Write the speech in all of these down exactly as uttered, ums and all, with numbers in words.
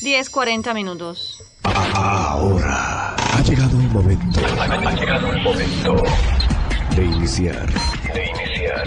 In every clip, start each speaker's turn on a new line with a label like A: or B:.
A: diez cuarenta minutos.
B: Ahora ha llegado el momento. Ha llegado el momento de iniciar. De iniciar.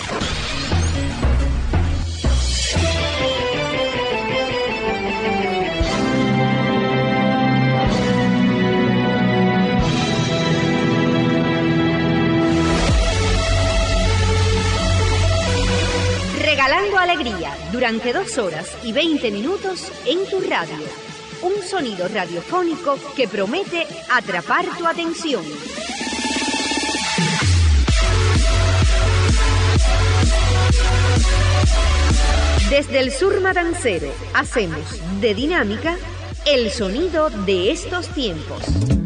C: Regalando alegría durante dos horas y veinte minutos en tu radio. Un sonido radiofónico que promete atrapar tu atención. Desde el sur matancero hacemos de Dinámica el sonido de estos tiempos.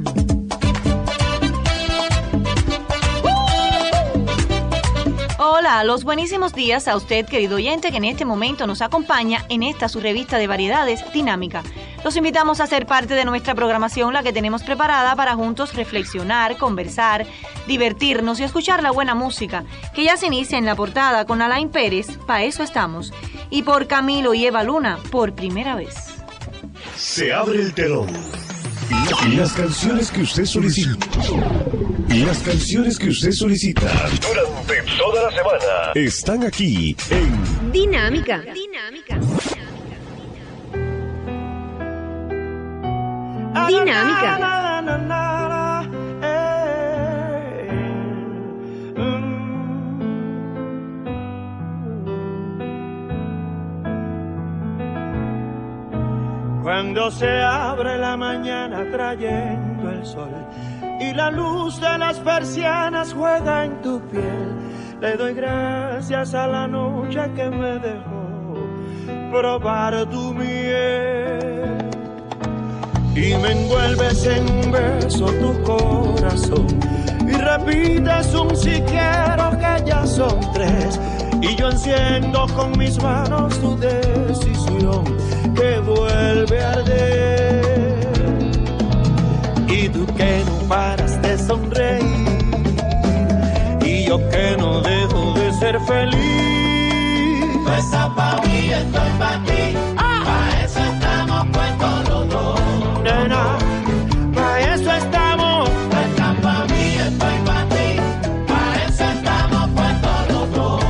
A: Hola, los buenísimos días a usted, querido oyente, que en este momento nos acompaña en esta su revista de variedades Dinámica. Los invitamos a ser parte de nuestra programación, la que tenemos preparada para juntos reflexionar, conversar, divertirnos y escuchar la buena música, que ya se inicia en la portada con Alain Pérez, Pa' eso estamos, y por Camilo y Eva Luna, por primera vez.
B: Se abre el telón. Y las canciones que usted solicita. Y las canciones que usted solicita durante toda la semana están aquí en
C: Dinámica. Dinámica. Dinámica.
D: Cuando se abre la mañana trayendo el sol y la luz de las persianas juega en tu piel, le doy gracias a la noche que me dejó probar tu miel. Y me envuelves en un beso tu corazón y repites un si quiero, que ya son tres. Y yo enciendo con mis manos tu decisión que vuelve a arder. Y tú que no paras de sonreír, y yo que no dejo de ser feliz. Tú estás pa' mí, estoy pa' ti, ah. Pa' eso estamos puestos los dos. Nena, pa' eso estamos. Tú estás pa' mí, estoy pa' ti, pa' eso estamos puestos los dos,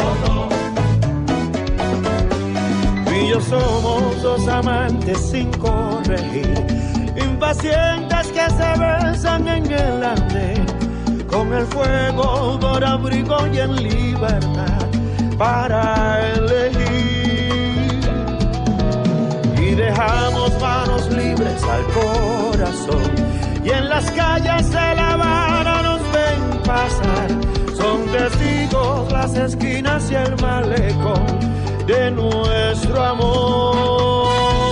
D: los dos. Tú y yo somos dos amantes sin corregir, impacientes que se besan en el andén, con el fuego por abrigo y en libertad para elegir. Y dejamos manos libres al corazón, y en las calles de La Habana nos ven pasar. Son testigos las esquinas y el malecón de nuestro amor.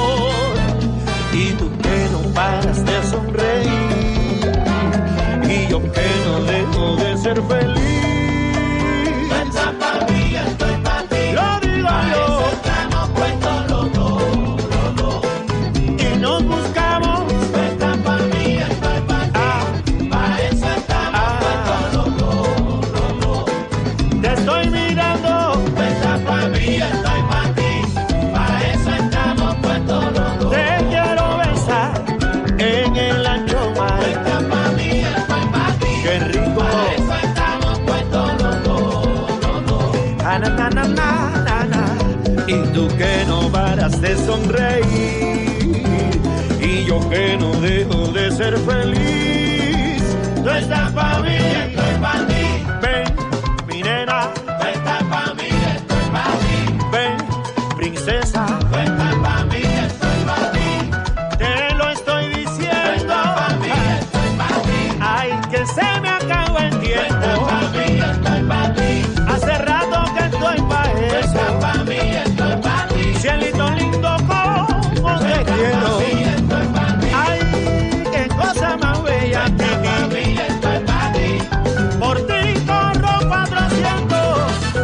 D: Y tú que no paras de sonreír, y yo que no dejo de ser feliz. Tú estás pa' mí, estoy pa' ti, lo digo pa' yo. Eso estamos puestos los dos, los dos. Y nos buscamos. Tú estás pa' mí, estoy pa' ti, ah. Pa' eso estamos ah. puestos los dos, los dos. Te estoy mirando. Tú estás pa' mí, estoy pa' ti, pa' eso estamos puestos los dos. Te quiero besar en el ancho mar. Tú estás pa' mí, estoy pa' ti, qué rico. Pa' eso estamos puestos los dos, los dos. Na, na, na, na, na, na. Y tú que no paras de sonreír, y yo que no dejo de ser feliz. Tú estás pa' mí, estoy pa' ti. Ven, mi nena. Tú estás pa' mí, estoy pa' ti. Ven, princesa. Tú estás pa' mí, estoy pa' ti. Te lo estoy diciendo. Tú estás pa' mí, estoy pa' ti. Ay, que se me acabó el tiempo. Tú estás pa' mí, estoy pa' ti. Hace rato que estoy pa' eso. Tú estás pa' mí, estoy pa' ti. Cielito lindo, como te quiero. Ay, qué cosa más bella que ti. Por ti corro cuatrocientos.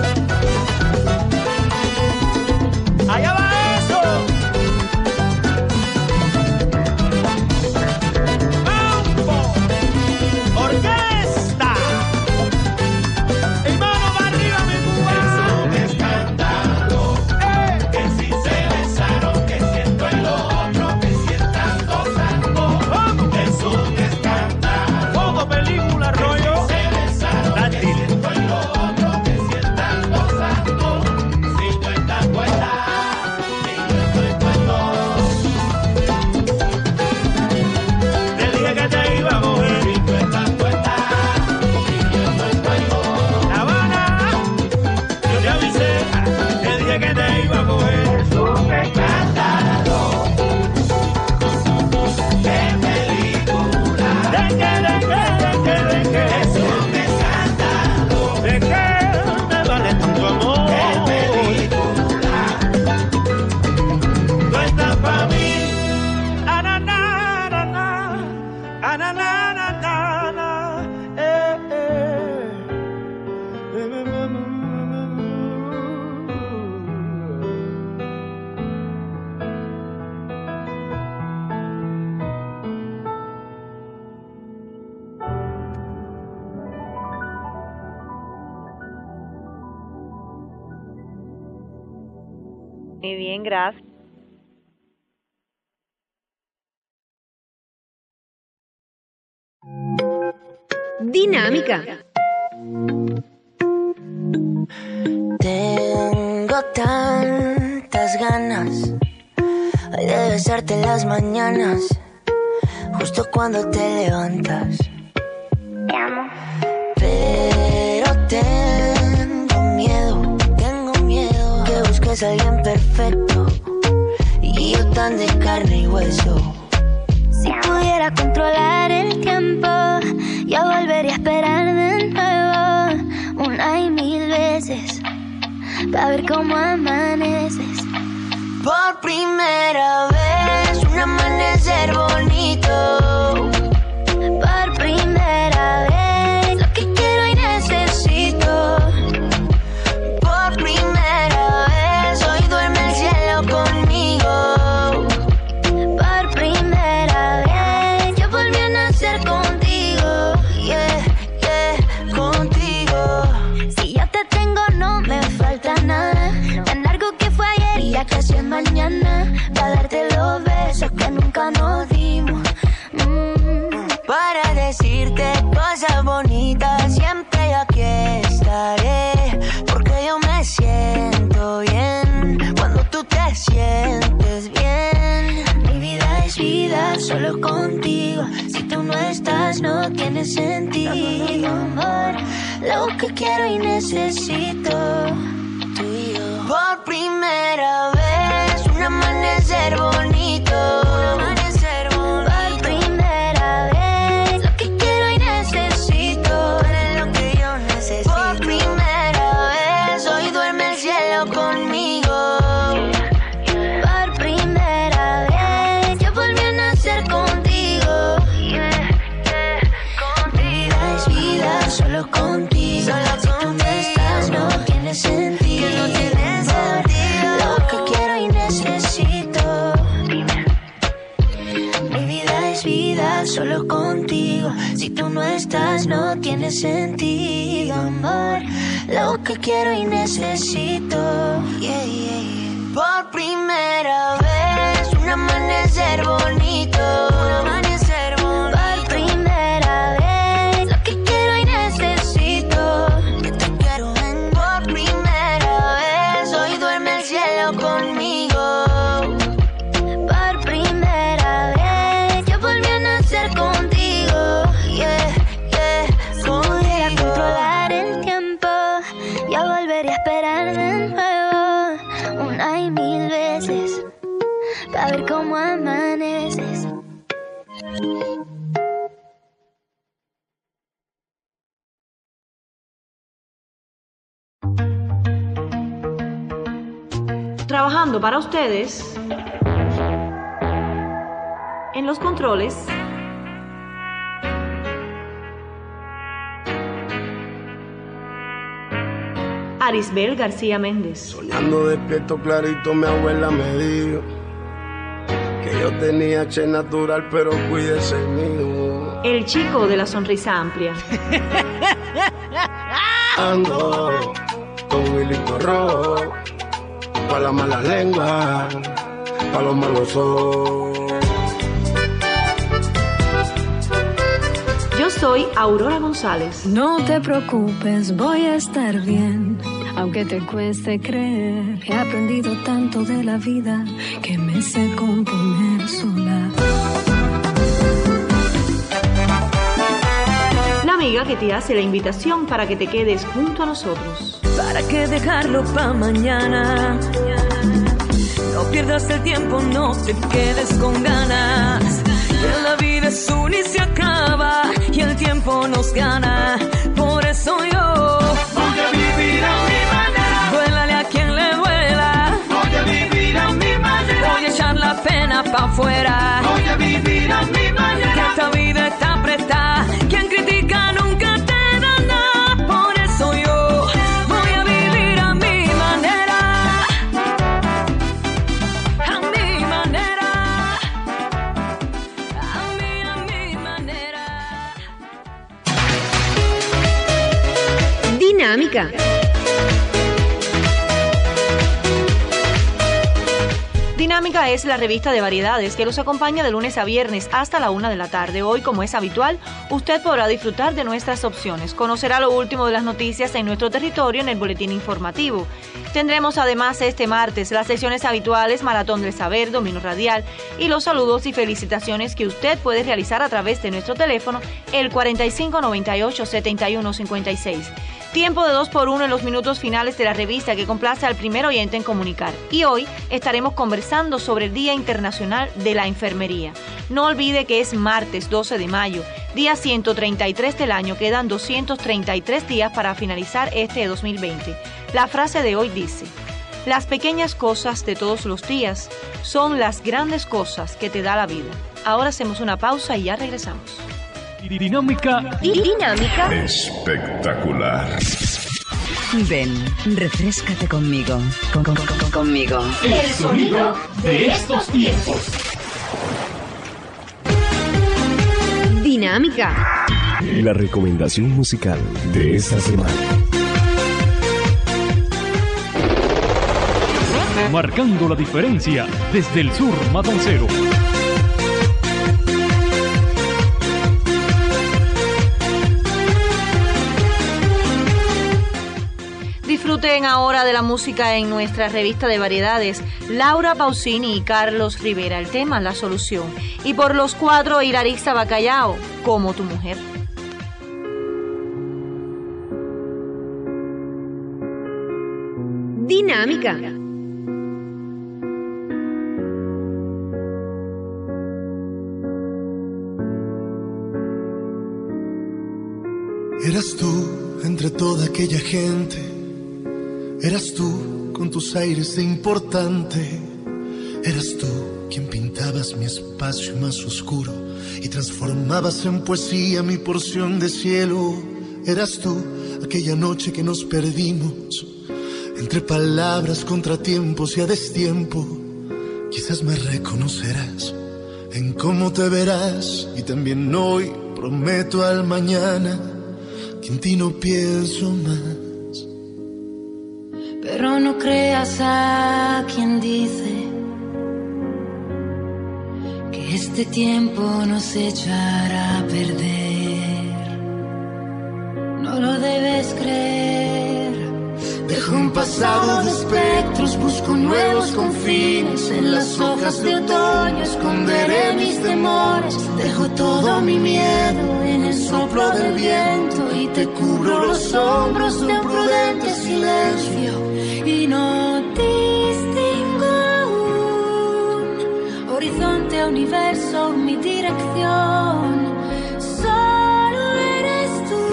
D: Allá va eso. Mambo, orquesta. Y mano para arriba, mi Cuba. Es un escándalo.
A: Muy bien, gracias.
C: Dinámica.
E: Tengo tantas ganas de besarte en las mañanas, justo cuando te levantas. Te amo. Pero tengo miedo, tengo miedo que busques a alguien perfecto y yo tan de carne y hueso.
F: Si pudiera controlar el tiempo, yo volvería a esperar de nuevo una y mil veces para ver cómo amaneces.
E: Por primera vez, un amanecer bonito.
F: Por primera vez, lo que quiero y necesito.
E: Por primera vez, hoy duerme el cielo conmigo.
F: Por primera vez, yo volví a nacer contigo.
E: Yeah, yeah, contigo.
F: Si yo te tengo no me falta nada. Tan largo que fue ayer y ya casi es mañana. Para darte los besos que nunca nos dimos. Mm.
E: Para decirte cosas bonitas, siempre aquí estaré. Porque yo me siento bien cuando tú te sientes bien.
F: Mi vida es vida solo contigo. Si tú no estás no tiene sentido, amor. Lo que quiero y necesito, tú y yo.
E: Por primera vez, un amanecer bonito. Un amanecer bonito.
F: Por primera vez, lo que quiero y necesito.
E: Es lo que yo necesito. Por primera vez, hoy duerme el cielo conmigo.
F: Por primera vez, yo volví a nacer contigo. Mi vida es vida solo contigo.
E: Solo
F: si tú no estás no tiene sentido.
E: Que no tiene sentido.
F: Lo que quiero y necesito. Mi vida es vida solo contigo. Si tú no estás no tiene sentido, amor. Lo que quiero y necesito.
E: Yeah, yeah, yeah. Por primera vez, un amanecer bonito. Un amanecer bonito.
F: Por primera vez, lo que quiero y necesito.
E: Que te quiero en. Por primera vez, hoy duerme el cielo conmigo.
F: Por primera vez, yo volví a nacer contigo.
E: Yeah, yeah,
F: Si pudiera
E: contigo.
F: controlar el tiempo, yo volvería a esperar de nuevo una y mil veces para ver cómo amaneces.
A: Trabajando para ustedes en los controles. Arisbel García Méndez.
G: Soñando despierto clarito, mi abuela me dijo que yo tenía che natural, pero cuídese mío.
A: El chico de la sonrisa amplia.
G: Ando con un hilito rojo, pa' la mala lengua, pa' los malos ojos.
A: Yo soy Aurora González.
H: No te preocupes, voy a estar bien, aunque te cueste creer. He aprendido tanto de la vida que me sé componer sola.
A: La amiga que te hace la invitación para que te quedes junto a nosotros.
H: ¿Para qué dejarlo pa' mañana? No pierdas el tiempo, no te quedes con ganas. Que la vida es una y se acaba, y el tiempo nos gana. Por eso yo
D: Voy a vivir a mi manera.
H: duélale a quien le duela.
D: Voy a vivir a mi manera.
H: Voy a echar la pena pa' afuera.
D: Voy a vivir a mi
H: Que
D: manera.
H: esta vida está apretada. Quien critica nunca te da nada. Por eso yo voy a vivir a mi manera. A mi manera. A mí, a mi manera.
C: Dinámica.
A: Dinámica es la revista de variedades que los acompaña de lunes a viernes hasta la una de la tarde. Hoy, como es habitual, usted podrá disfrutar de nuestras opciones. Conocerá lo último de las noticias en nuestro territorio en el boletín informativo. Tendremos además este martes las sesiones habituales Maratón del Saber, Dominio Radial y los saludos y felicitaciones que usted puede realizar a través de nuestro teléfono el cuarenta y cinco noventa y ocho setenta y uno cincuenta y seis. Tiempo de dos por uno en los minutos finales de la revista que complace al primer oyente en comunicar. Y hoy estaremos conversando sobre el Día Internacional de la Enfermería. No olvide que es martes doce de mayo, día ciento treinta y tres del año. Quedan doscientos treinta y tres días para finalizar este dos mil veinte. La frase de hoy dice: las pequeñas cosas de todos los días son las grandes cosas que te da la vida. Ahora hacemos una pausa y ya regresamos.
I: Dinámica.
C: Dinámica.
B: Espectacular.
J: Ven, refréscate conmigo. Con, con, con, conmigo.
I: El sonido de estos tiempos.
C: Dinámica.
B: La recomendación musical de esta semana.
I: Marcando la diferencia desde el sur matancero.
A: Disfruten ahora de la música en nuestra revista de variedades. Laura Pausini y Carlos Rivera, el tema La Solución. Y por los cuatro, Irarixa Bacallao, Como tu mujer.
C: Dinámica.
K: Eras tú entre toda aquella gente. Eras tú con tus aires de importante. Eras tú quien pintabas mi espacio más oscuro y transformabas en poesía mi porción de cielo. Eras tú aquella noche que nos perdimos entre palabras, contratiempos y a destiempo. Quizás me reconocerás en cómo te verás, y también hoy prometo al mañana que en ti no pienso más.
L: Pero no creas a quien dice que este tiempo nos echará a perder. No lo debes creer.
K: Dejo un pasado de espectros, busco nuevos confines. En las hojas de otoño esconderé mis temores. Dejo todo mi miedo en el soplo del viento y te cubro los hombros de un prudente silencio.
L: Y no distingo aún horizonte, universo, mi dirección. Solo eres tú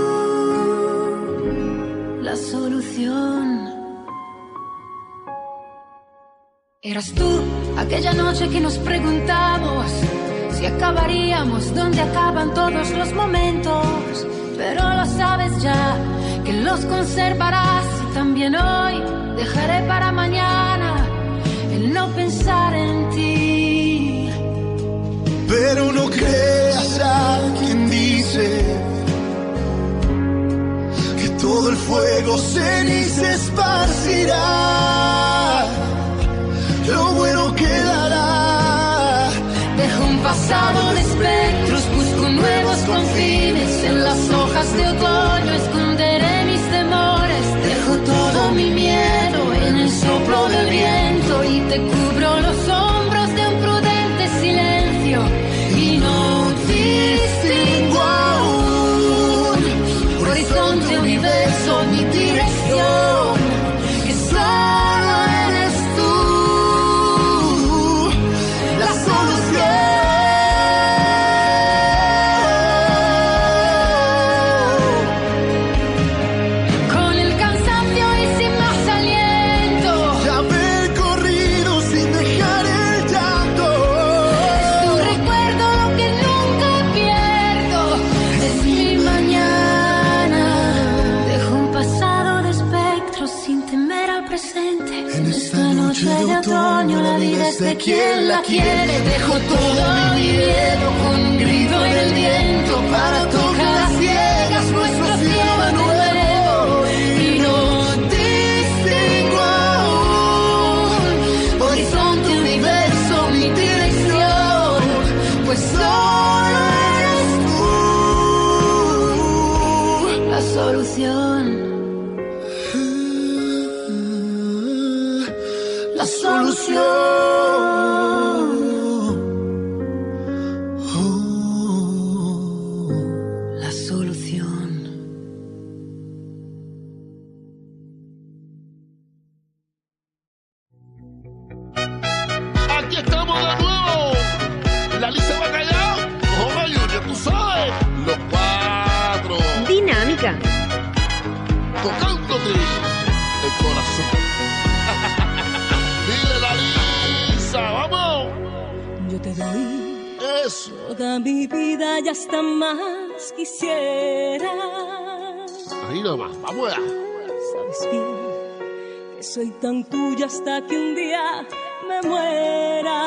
L: la solución. Eras tú aquella noche que nos preguntamos si acabaríamos donde acaban todos los momentos. Pero lo sabes ya, que los conservarás. Y también hoy dejaré para mañana el no pensar en ti.
K: Pero no creas a quien dice que todo el fuego ceniza esparcirá. Lo bueno quedará.
L: Dejo un pasado de espectros, busco nuevos confines. En las hojas de otoño esconderé mis temores. Dejo todo mi miedo en el soplo del viento y te cubro los hombros de un prudente silencio. Y no distingo aún horizonte, universo, mi dirección. Que solo eres tú la solución. De otoño, la vida es de quien la quiere. Dejo todo mi miedo con un grito en el viento para tocar a ciegas nuestro cielo nuevo. Y no distingo aún horizonte,
K: la solución. Oh, la solución.
M: Aquí estamos de nuevo. La Lisa Bacallao, Joma Junior, tú sabes, los cuatro.
C: Dinámica.
M: Tocándote el corazón. Dile la Lisa, vamos.
H: Yo te doy
M: eso.
H: Toda mi vida y hasta más quisiera.
M: Ahí nomás, vamos allá.
H: Sabes bien que soy tan tuya hasta que un día me muera.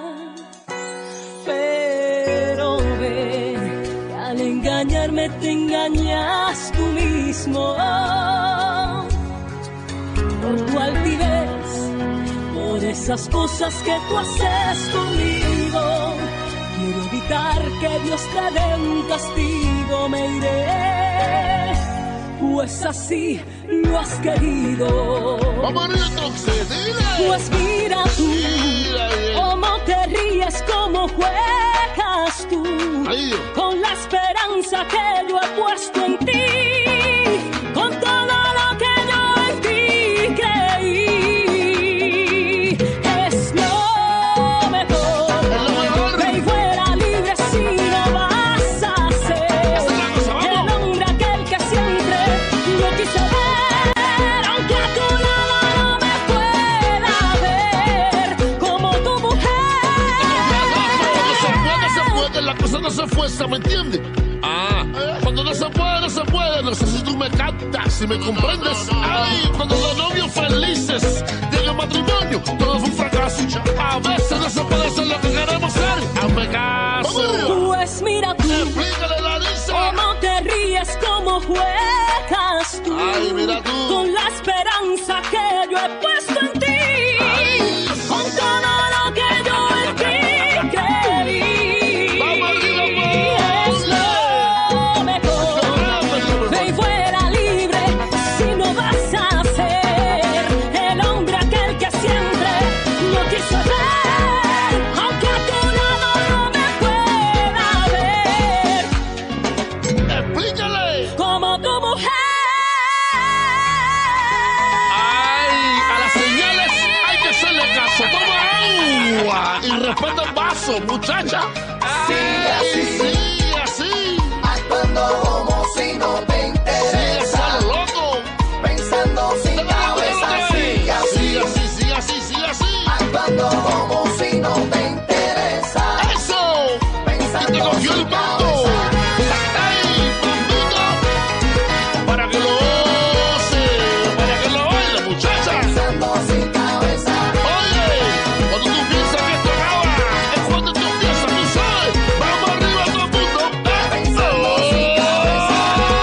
H: Pero ve que al engañarme te engañas tú mismo. Por tu altivez, por esas cosas que tú haces conmigo. Quiero evitar que Dios te dé un castigo. Me iré, pues así lo has querido.
M: Vamos entonces, dile.
H: Pues mira tú,
M: mira
H: cómo te ríes, cómo juegas tú.
M: Ay,
H: con la esperanza que yo he puesto en ti, con todo lo que yo en ti creí. Es lo mejor, ve y fuera libre si no vas a ser el hombre aquel que siempre yo quise ver, aunque a tu lado no me pueda ver como tu mujer.
M: Cuando se puede, se puede, la cosa no se fuerza, ¿me entiendes? Ah, cuando no se puede, no se puede. No sé si tú me captas, si me comprendes. Ay, cuando los novios felices llega el matrimonio, todo fue un fracaso. A veces no se puede hacer lo que queremos ser. Hazme caso.
H: Pues mira tú,
M: explícale la Lisa.
H: Cómo te ríes, cómo juegas tú.
M: Ay, mira tú.
H: Con la esperanza que yo he puesto en ti.
M: Ay,
H: con todo lo que yo en ti creí.
M: Vamos arriba,
H: es lo mejor. Ve y fuera libre si no vas a ser el hombre aquel que siempre yo quise ver, aunque a tu lado no me pueda ver
M: explícale.
H: como tu mujer.
M: Ay, a las señales hay que hacerle caso. Toma agua y respeta el vaso, muchacha.
K: Sí, así,
M: sí, así.
K: Actuando como si no te interesa.
M: Sí, a lo loco.
K: Pensando sin cabeza. Sí, así,
M: Sí, así, sí, así, sí, así.
K: actuando como si no te interesa.
M: ¡Eso! Y te
K: Pensando
M: cogió el
K: sin
M: mando.
K: cabeza.
M: ¡Ay, bambito! Para que lo goce, para que lo baile, muchacha.
K: Pensando sin cabeza.
M: Oye, cuando tú piensas que esto acaba, es cuando tú empiezas, tú sabes. Vamos arriba todo el mundo.
K: Pensando sin cabeza.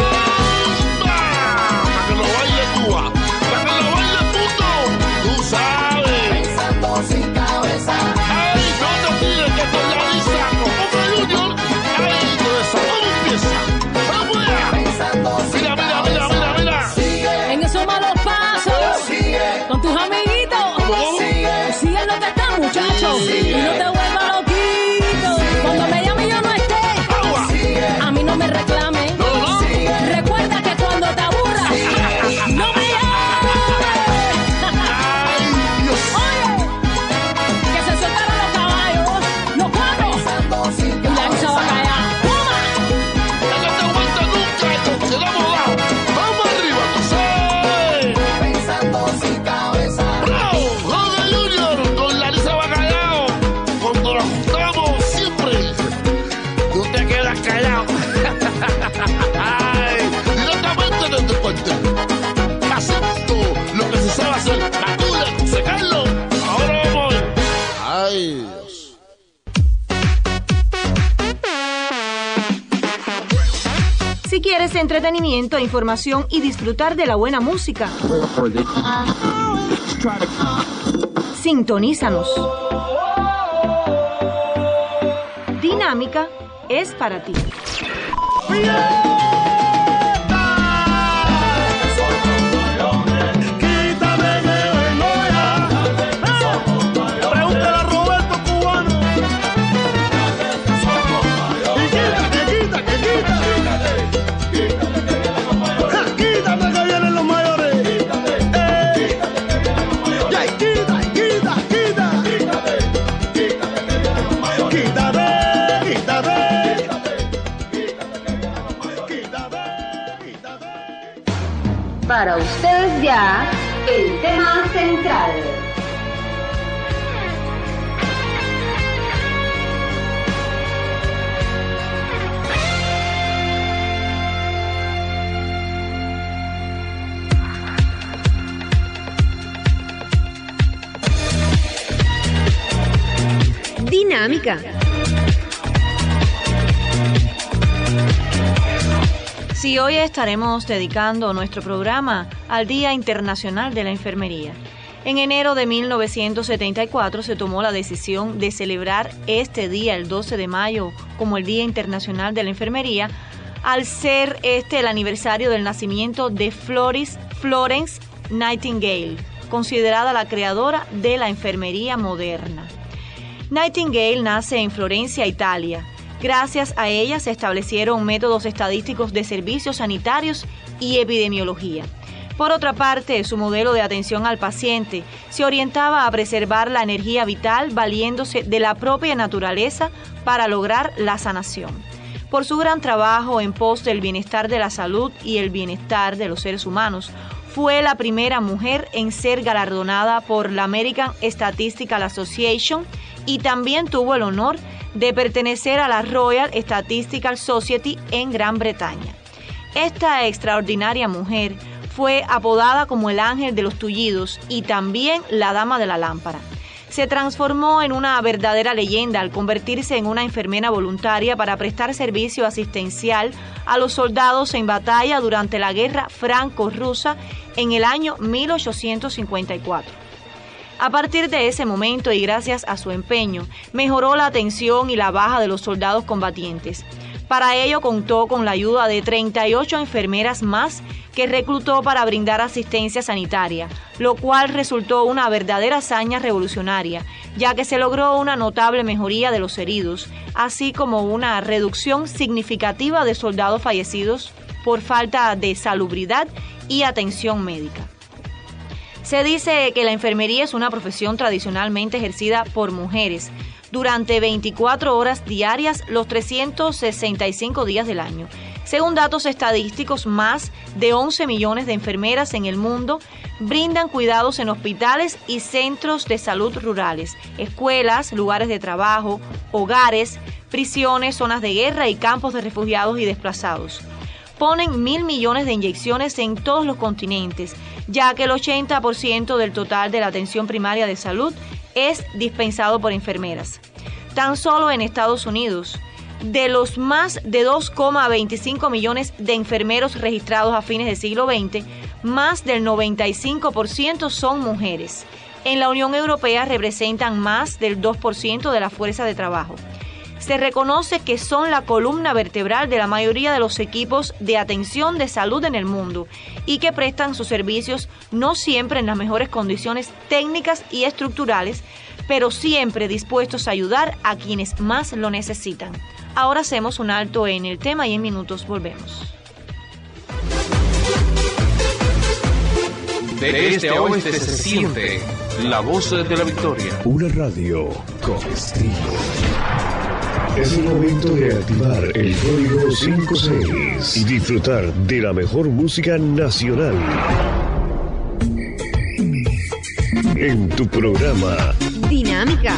M: Para que lo baile tú, ah. Para que lo baile el mundo. Tú sabes.
K: Pensando sin cabeza.
M: Ay, no te tires que te la Lisa con Joma Junior. Ay, todo eso, ¿cómo empieza? Vamos allá.
K: Pensando sin
M: Mira, mira, mira, mira, mira.
K: Sigue,
H: En esos malos pasos,
K: sigue,
H: con tus amiguitos,
K: sigue.
H: sigue lo que está, muchacho, y no te vuelvas loquito. Cuando me llame y yo no esté,
M: Agua.
H: a mí no me reclame.
M: No, no.
H: Recuerda que cuando te aburras, no me llames.
M: Ay, Dios.
H: Oye, que se soltaron los caballos, los cuatro,
K: Pensando sin
H: y la Lisa va a
K: cabeza.
H: callar. ¡Toma!
M: Ya no te aguanta nunca, esto se lo hemos dado. Vamos arriba, tú sabes.
K: Pensando sin cabeza.
M: Bravo, Joma Junior con la Lisa Bacallao. Cuando nos juntamos siempre, tú te quedas callado. Ay, directamente desde Puente. Acepto lo que se sabe hacer. Matura, secarlo. Ahora vamos a ver. Ay, Dios.
A: Si quieres entretenimiento, información y disfrutar de la buena música, sintonízanos. Dinámica es para ti.
D: Quítame que vengo ya.
C: Para ustedes ya, el tema central. Dinámica.
A: Sí, hoy estaremos dedicando nuestro programa al Día Internacional de la Enfermería. En enero de mil novecientos setenta y cuatro se tomó la decisión de celebrar este día, el doce de mayo, como el Día Internacional de la Enfermería, al ser este el aniversario del nacimiento de Floris, Florence Nightingale, considerada la creadora de la enfermería moderna. Nightingale nace en Florencia, Italia. Gracias a ella se establecieron métodos estadísticos de servicios sanitarios y epidemiología. Por otra parte, su modelo de atención al paciente se orientaba a preservar la energía vital valiéndose de la propia naturaleza para lograr la sanación. Por su gran trabajo en pos del bienestar de la salud y el bienestar de los seres humanos, fue la primera mujer en ser galardonada por la American Statistical Association y también tuvo el honor de pertenecer a la Royal Statistical Society en Gran Bretaña. Esta extraordinaria mujer fue apodada como el ángel de los tullidos y también la dama de la lámpara. Se transformó en una verdadera leyenda al convertirse en una enfermera voluntaria para prestar servicio asistencial a los soldados en batalla durante la Guerra Franco-Rusa en el año mil ochocientos cincuenta y cuatro. A partir de ese momento y gracias a su empeño, mejoró la atención y la baja de los soldados combatientes. Para ello contó con la ayuda de treinta y ocho enfermeras más que reclutó para brindar asistencia sanitaria, lo cual resultó una verdadera hazaña revolucionaria, ya que se logró una notable mejoría de los heridos, así como una reducción significativa de soldados fallecidos por falta de salubridad y atención médica. Se dice que la enfermería es una profesión tradicionalmente ejercida por mujeres durante veinticuatro horas diarias los trescientos sesenta y cinco días del año. Según datos estadísticos, más de once millones de enfermeras en el mundo brindan cuidados en hospitales y centros de salud rurales, escuelas, lugares de trabajo, hogares, prisiones, zonas de guerra y campos de refugiados y desplazados. Ponen mil millones de inyecciones en todos los continentes, ya que el ochenta por ciento del total de la atención primaria de salud es dispensado por enfermeras. Tan solo en Estados Unidos, de los más de dos coma veinticinco millones de enfermeros registrados a fines del siglo veinte, más del noventa y cinco por ciento son mujeres. En la Unión Europea representan más del dos por ciento de la fuerza de trabajo. Se reconoce que son la columna vertebral de la mayoría de los equipos de atención de salud en el mundo y que prestan sus servicios no siempre en las mejores condiciones técnicas y estructurales, pero siempre dispuestos a ayudar a quienes más lo necesitan. Ahora hacemos un alto en el tema y en minutos volvemos.
N: De este a oeste se siente la voz de la victoria.
B: Una radio con estilo. Es el momento de activar el código cinco seis y disfrutar de la mejor música nacional. En tu programa
C: Dinámica.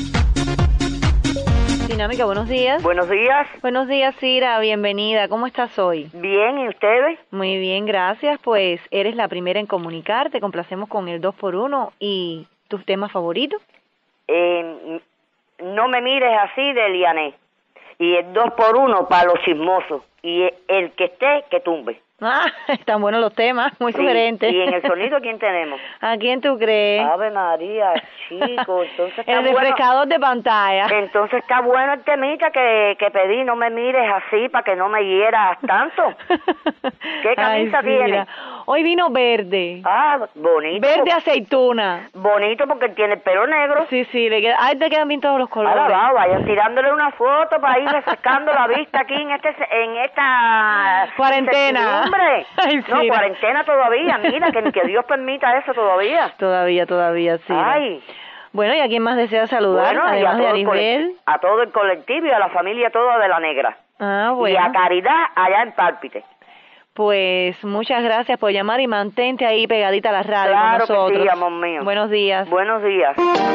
A: Dinámica, buenos días.
O: Buenos días.
A: Buenos días, Cira, bienvenida. ¿Cómo estás hoy?
O: Bien, ¿y ustedes?
A: Muy bien, gracias. Pues eres la primera en comunicar. Te complacemos con el dos por uno y tus temas favoritos.
O: Eh, no me mires así de Liané. Y el dos por uno para los chismosos. Y el que esté, que tumbe.
A: Ah, están buenos los temas, muy
O: sí,
A: sugerentes.
O: ¿Y en el sonido quién tenemos?
A: ¿A quién tú crees?
O: Ave María, chico, entonces está
A: el refrescador
O: bueno.
A: de pantalla.
O: Entonces está bueno el temita que, que pedí, no me mires así para que no me hieras tanto. ¿Qué camisa
A: Ay, sí,
O: tiene?
A: mira. Hoy vino verde.
O: Ah, bonito.
A: Verde
O: porque,
A: aceituna.
O: Bonito porque tiene el pelo negro.
A: Sí, sí, le queda, ahí te quedan bien todos los colores.
O: Ah, va, vayan tirándole una foto para ir refrescando la vista aquí en este en esta
A: cuarentena.
O: Hombre.
A: Ay,
O: no,
A: sí,
O: cuarentena todavía, mira, que, que Dios permita eso todavía.
A: Todavía, todavía, sí.
O: Ay.
A: Bueno, ¿y a quién más desea saludar?
O: Bueno,
A: además de Arisbel.
O: A todo el colectivo y a la familia toda de La Negra.
A: Ah, bueno.
O: Y a Caridad allá en Pálpite.
A: Pues muchas gracias por llamar y mantente ahí pegadita a la radio
O: claro
A: con nosotros.
O: Que sí, amor mío.
A: Buenos días.
O: Buenos días.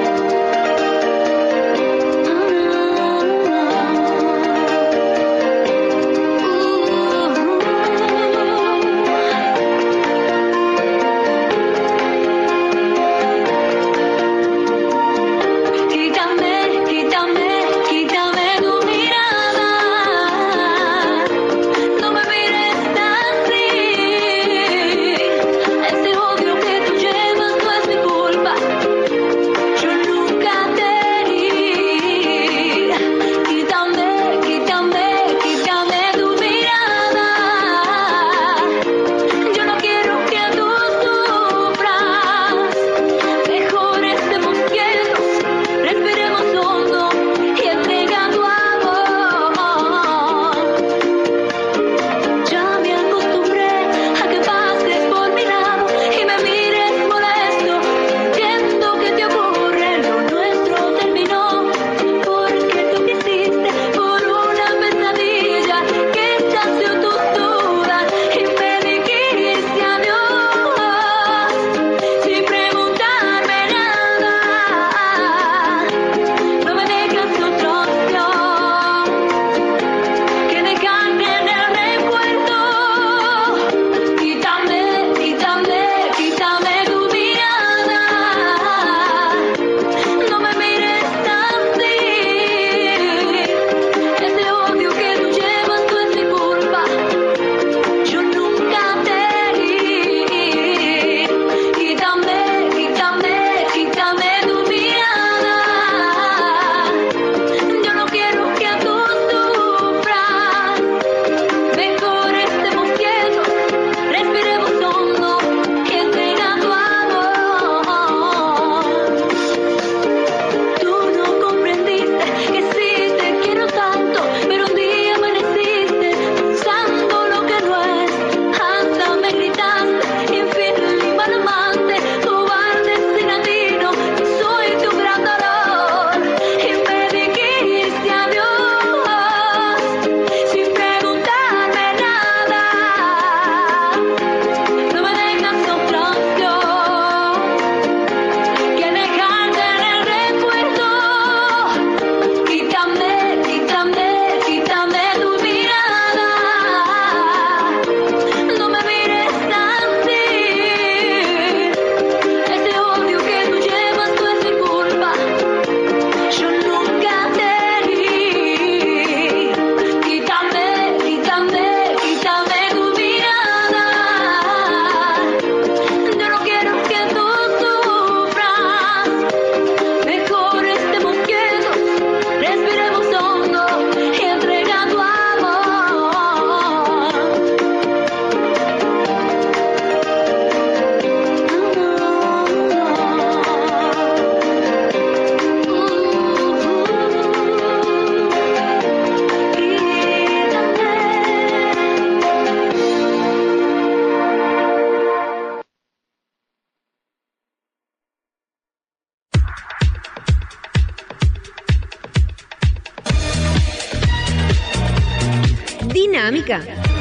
C: Dinámica.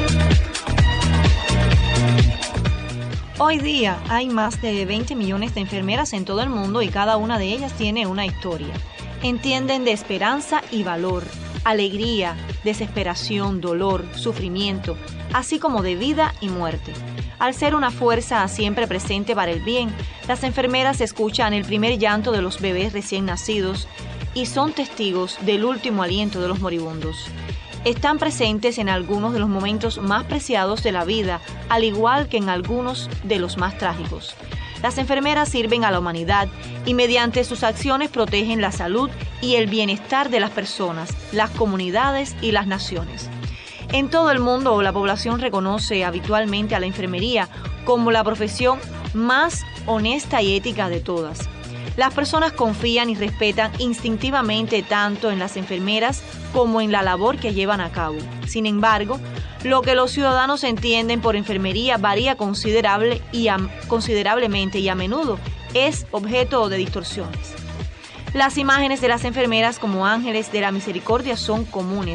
A: Hoy día hay más de veinte millones de enfermeras en todo el mundo y cada una de ellas tiene una historia. Entienden de esperanza y valor, alegría, desesperación, dolor, sufrimiento, así como de vida y muerte. Al ser una fuerza siempre presente para el bien, las enfermeras escuchan el primer llanto de los bebés recién nacidos y son testigos del último aliento de los moribundos. Están presentes en algunos de los momentos más preciados de la vida, al igual que en algunos de los más trágicos. Las enfermeras sirven a la humanidad y mediante sus acciones protegen la salud y el bienestar de las personas, las comunidades y las naciones. En todo el mundo, la población reconoce habitualmente a la enfermería como la profesión más honesta y ética de todas. Las personas confían y respetan instintivamente tanto en las enfermeras como en la labor que llevan a cabo. Sin embargo, lo que los ciudadanos entienden por enfermería varía considerable y a, considerablemente y a menudo es objeto de distorsiones. Las imágenes de las enfermeras como ángeles de la misericordia son comunes,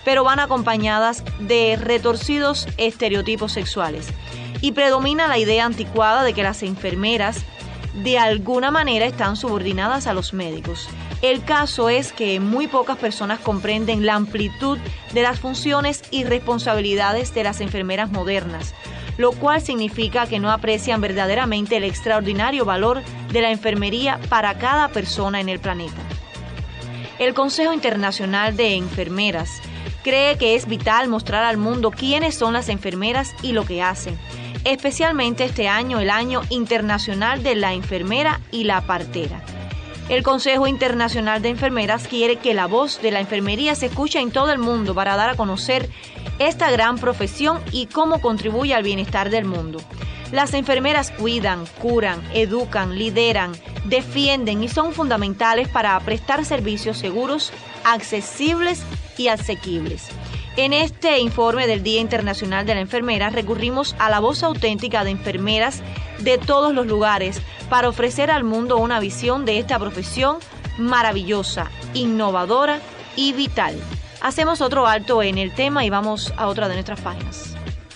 A: pero van acompañadas de retorcidos estereotipos sexuales. Y predomina la idea anticuada de que las enfermeras de alguna manera están subordinadas a los médicos. El caso es que muy pocas personas comprenden la amplitud de las funciones y responsabilidades de las enfermeras modernas, lo cual significa que no aprecian verdaderamente el extraordinario valor de la enfermería para cada persona en el planeta. El Consejo Internacional de Enfermeras cree que es vital mostrar al mundo quiénes son las enfermeras y lo que hacen, especialmente este año, el Año Internacional de la Enfermera y la Partera. El Consejo Internacional de Enfermeras quiere que la voz de la enfermería se escuche en todo el mundo para dar a conocer esta gran profesión y cómo contribuye al bienestar del mundo. Las enfermeras cuidan, curan, educan, lideran, defienden y son fundamentales para prestar servicios seguros, accesibles y asequibles. En este informe del Día Internacional de la Enfermera recurrimos a la voz auténtica de enfermeras de todos los lugares para ofrecer al mundo una visión de esta profesión maravillosa, innovadora y vital. Hacemos otro alto en el tema y vamos a otra de nuestras páginas.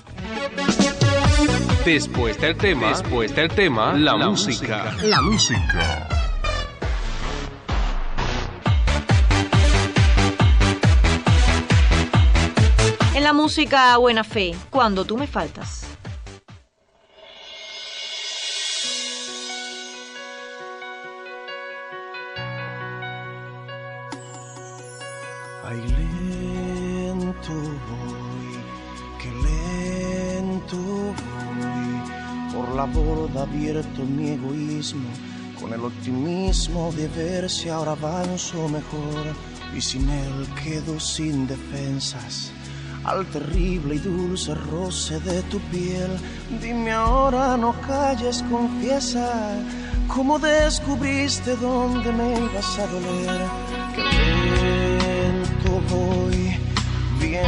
N: Después del tema, después del tema, la, la música. música. La música.
A: En la música Buena Fe, Cuando tú me faltas.
K: Ay, lento voy, que lento voy, por la borda abierto mi egoísmo, con el optimismo de ver si ahora avanzo mejor, y sin él quedo sin defensas al terrible y dulce roce de tu piel. Dime ahora, no calles, confiesa cómo descubriste dónde me ibas a doler. Que lento voy, bien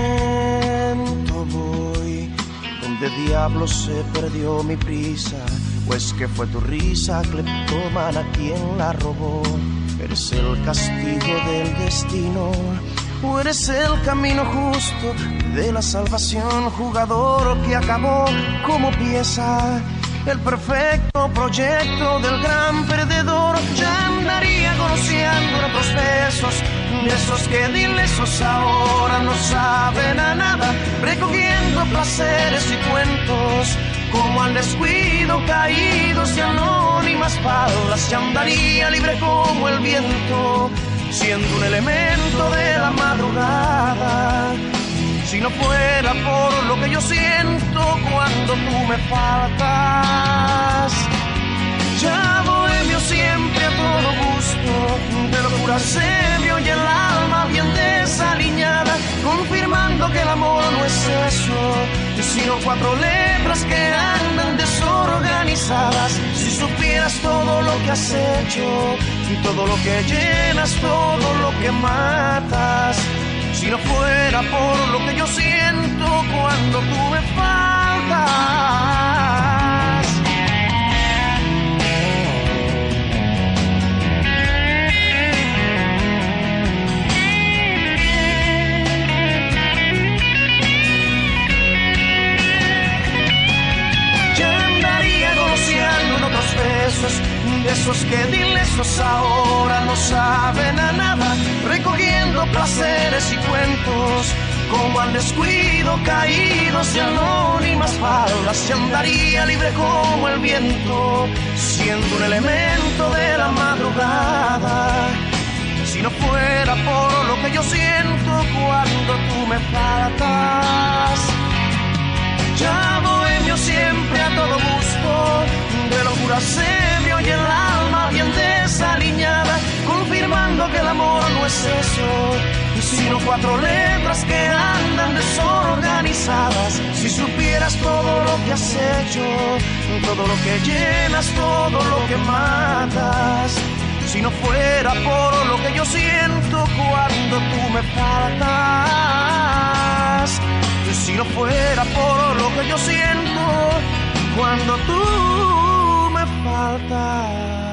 K: lento voy, donde diablos se perdió mi prisa, o es que fue tu risa cleptómana quien la robó. Eres el castigo del destino, o eres el camino justo de la salvación, jugador que acabó como pieza, el perfecto proyecto del gran perdedor. Ya andaría conociendo otros besos, de esos que dilesos ahora no saben a nada, recogiendo placeres y cuentos, como al descuido caídos de anónimas palabras. Ya andaría libre como el viento, siendo un elemento de la madrugada, si no fuera por lo que yo siento cuando tú me faltas. Ya bohemio siempre a todo gusto, de locura se me oye el alma bien desaliñada, confirmando que el amor no es eso, sino cuatro letras que andan desorganizadas. Si supieras todo lo que has hecho, y todo lo que llenas, todo lo que matas, si no fuera por lo que yo siento cuando tú me faltas. Ya andaría conociendo en otros besos, de esos que dilesos ahora no saben a nada, recogiendo placeres y cuentos, como al descuido caídos de anónimas palabras. Ya andaría libre como el viento, siendo un elemento de la madrugada, si no fuera por lo que yo siento cuando tú me faltas. Ya bohemio siempre a todo gusto, de locura se me oye el alma bien desaliñada, confirmando que el amor no es eso, sino cuatro letras que andan desorganizadas. Si supieras todo lo que has hecho, todo lo que llenas, todo lo que matas, si no fuera por lo que yo siento cuando tú me faltas, si no fuera por lo que yo siento cuando tú me faltas.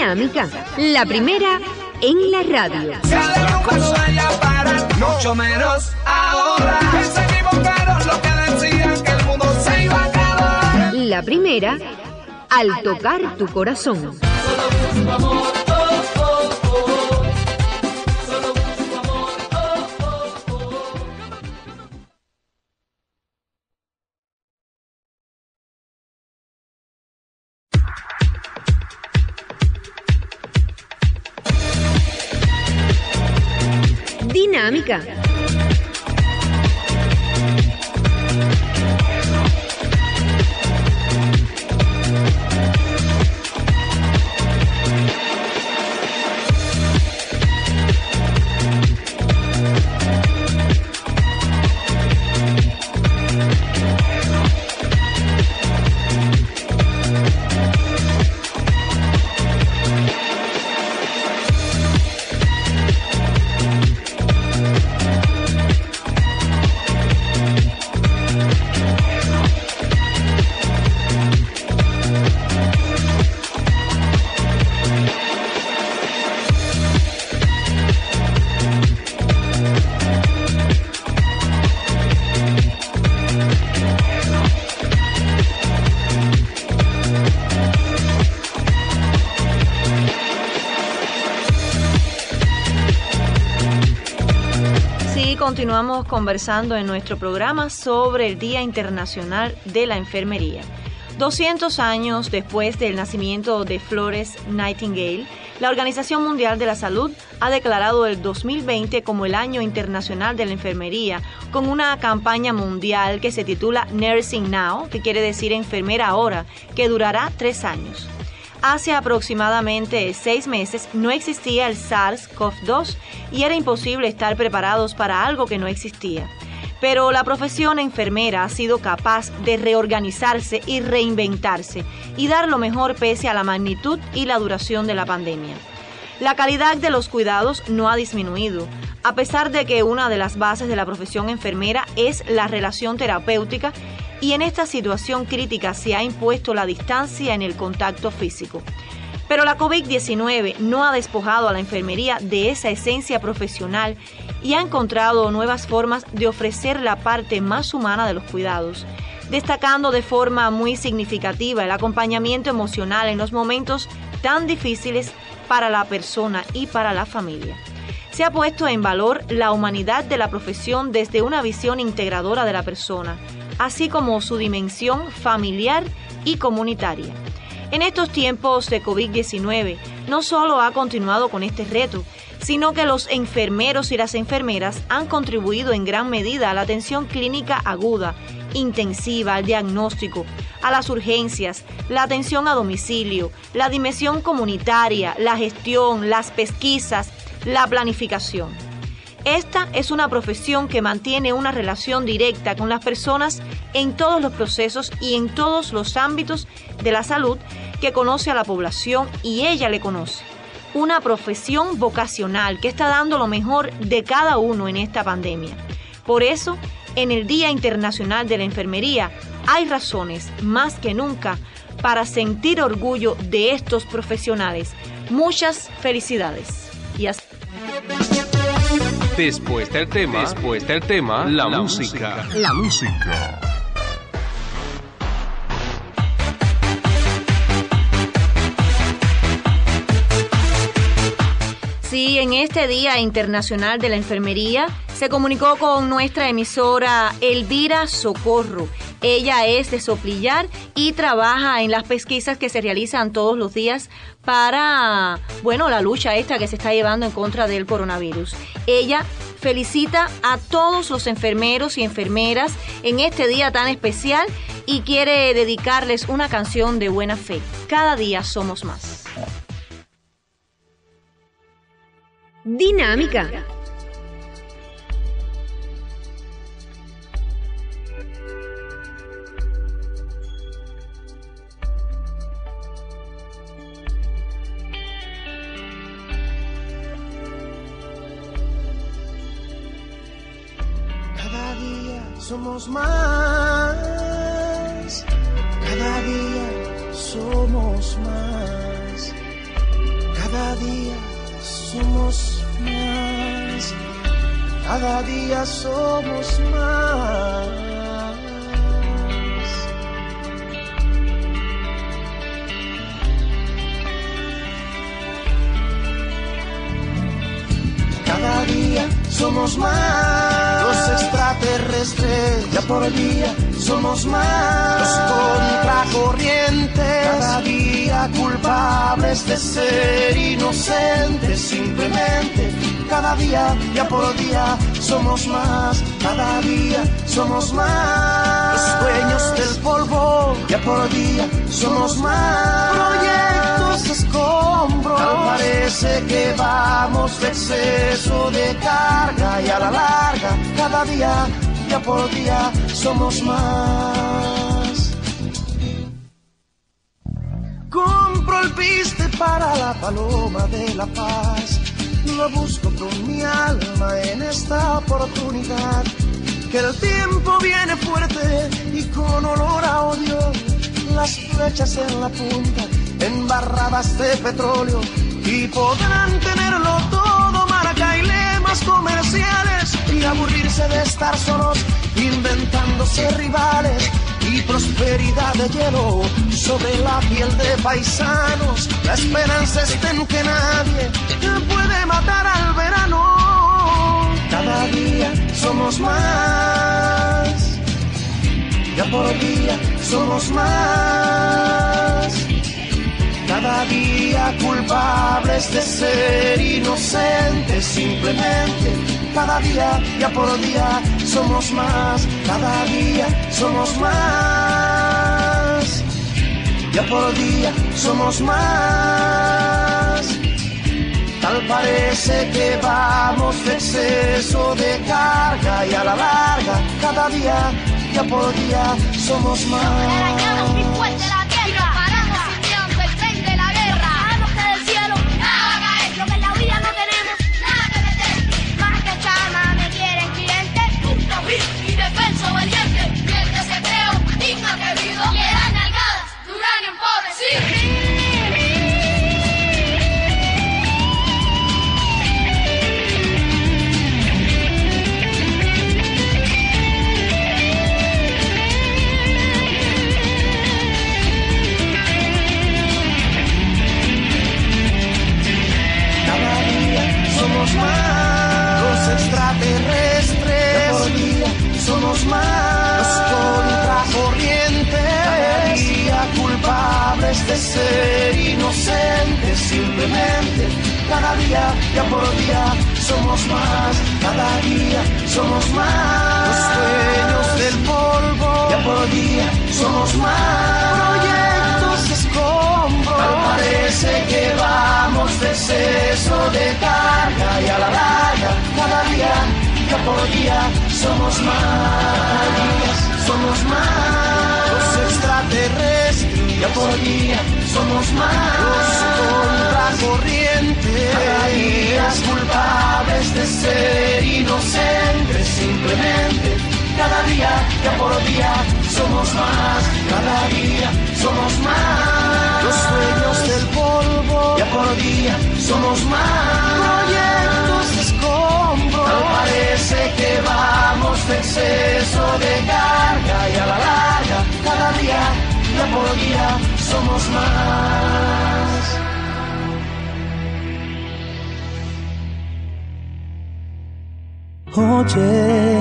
C: Dinámica, la primera en la radio.
P: Mucho menos ahora. Se equivocaron los que decían que el mundo se iba a acabar.
C: La primera, al tocar tu corazón.
P: Solo busco amor, oh, oh, oh. Solo busco amor, oh, oh, oh.
C: Dinámica.
A: Continuamos conversando en nuestro programa sobre el Día Internacional de la Enfermería. doscientos años después del nacimiento de Florence Nightingale, la Organización Mundial de la Salud ha declarado el dos mil veinte como el Año Internacional de la Enfermería, con una campaña mundial que se titula Nursing Now, que quiere decir enfermera ahora, que durará tres años. Hace aproximadamente seis meses no existía el SARS-CoV dos y era imposible estar preparados para algo que no existía. Pero la profesión enfermera ha sido capaz de reorganizarse y reinventarse y dar lo mejor pese a la magnitud y la duración de la pandemia. La calidad de los cuidados no ha disminuido, a pesar de que una de las bases de la profesión enfermera es la relación terapéutica, y en esta situación crítica se ha impuesto la distancia en el contacto físico. Pero la COVID diecinueve no ha despojado a la enfermería de esa esencia profesional y ha encontrado nuevas formas de ofrecer la parte más humana de los cuidados, destacando de forma muy significativa el acompañamiento emocional en los momentos tan difíciles para la persona y para la familia. Se ha puesto en valor la humanidad de la profesión desde una visión integradora de la persona, así como su dimensión familiar y comunitaria. En estos tiempos de COVID diecinueve, no solo ha continuado con este reto, sino que los enfermeros y las enfermeras han contribuido en gran medida a la atención clínica aguda, intensiva, al diagnóstico, a las urgencias, la atención a domicilio, la dimensión comunitaria, la gestión, las pesquisas, la planificación. Esta es una profesión que mantiene una relación directa con las personas en todos los procesos y en todos los ámbitos de la salud, que conoce a la población y ella le conoce. Una profesión vocacional que está dando lo mejor de cada uno en esta pandemia. Por eso, en el Día Internacional de la Enfermería, hay razones más que nunca para sentir orgullo de estos profesionales. Muchas felicidades. Y hasta...
N: Después del tema, después del tema, la, la música. música. La música.
A: Sí, en este Día Internacional de la Enfermería se comunicó con nuestra emisora Elvira Socorro. Ella es de Soplillar y trabaja en las pesquisas que se realizan todos los días para, bueno, la lucha esta que se está llevando en contra del coronavirus. Ella felicita a todos los enfermeros y enfermeras en este día tan especial y quiere dedicarles una canción de buena fe. Cada día somos más.
C: Dinámica.
D: Cada día somos más. Cada día somos más. cada día somos más. Cada día somos más. Los extraterrestres, ya por día somos más. Los contracorrientes, cada día culpables de ser inocentes. Simplemente, cada día, ya por día somos más. Cada día somos más. Los dueños del polvo, ya por día somos más. Proyectos escombros, tal parece que vamos de exceso de carga. Y a la larga, cada día, ya por día somos más. Compro el piste para la paloma de la paz. Lo busco con mi alma en esta oportunidad. Que el tiempo viene fuerte y con olor a odio. Las flechas en la punta, embarradas de petróleo. Y podrán tenerlo todo, marca y lemas comerciales. Y aburrirse de estar solos, inventándose rivales. Y prosperidad de hielo sobre la piel de paisanos. La esperanza está en que nadie puede matar al verano. Cada día somos más. Ya por día somos más. Cada día culpables de ser inocentes. Simplemente, cada día, ya por día somos más. Cada día somos más. Ya por día somos más. Tal parece que vamos de exceso de carga. Y a la larga, cada día, ya por día somos más.
L: Indefenso, valiente, bien que se creo, digno atrevido, le dan nalgadas, Durán empobrecido.
D: Cada día somos más. Los extraterrestres, por día somos más. Los contracorrientes, cada día culpables de ser inocentes. Simplemente, cada día, ya por día somos más. Cada día somos más. Los dueños del polvo, ya por día somos más. Proyectos escombros, tal parece que vamos de exceso de carga. Y a la larga, cada día, ya por día somos más. Somos más. Los extraterrestres, ya por día somos más. Los contracorrientes, cada día culpables de ser inocentes. Simplemente, cada día, ya por día somos más. Cada día somos más. Los dueños del polvo, ya por día somos más. Proyectos escombros, tal parece que vamos de exceso de carga. Y a la larga, cada día, ya por día somos más.
Q: Oye,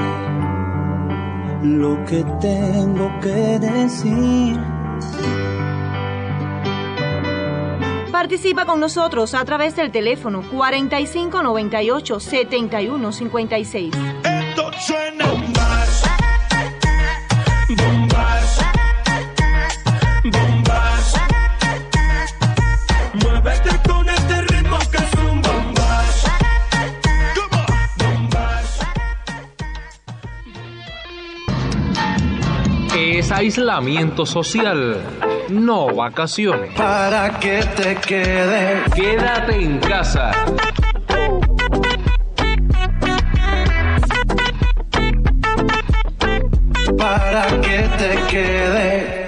Q: lo que tengo que decir.
A: Participa con nosotros a través del teléfono cuarenta y cinco noventa y ocho setenta y uno cincuenta y seis.
P: Esto suena bombas, bombas, bombas. Muévete con este ritmo que es un bombas. Bombas.
N: Es aislamiento social, no vacaciones.
D: Para que te quede,
N: quédate en casa.
D: Para que te quede.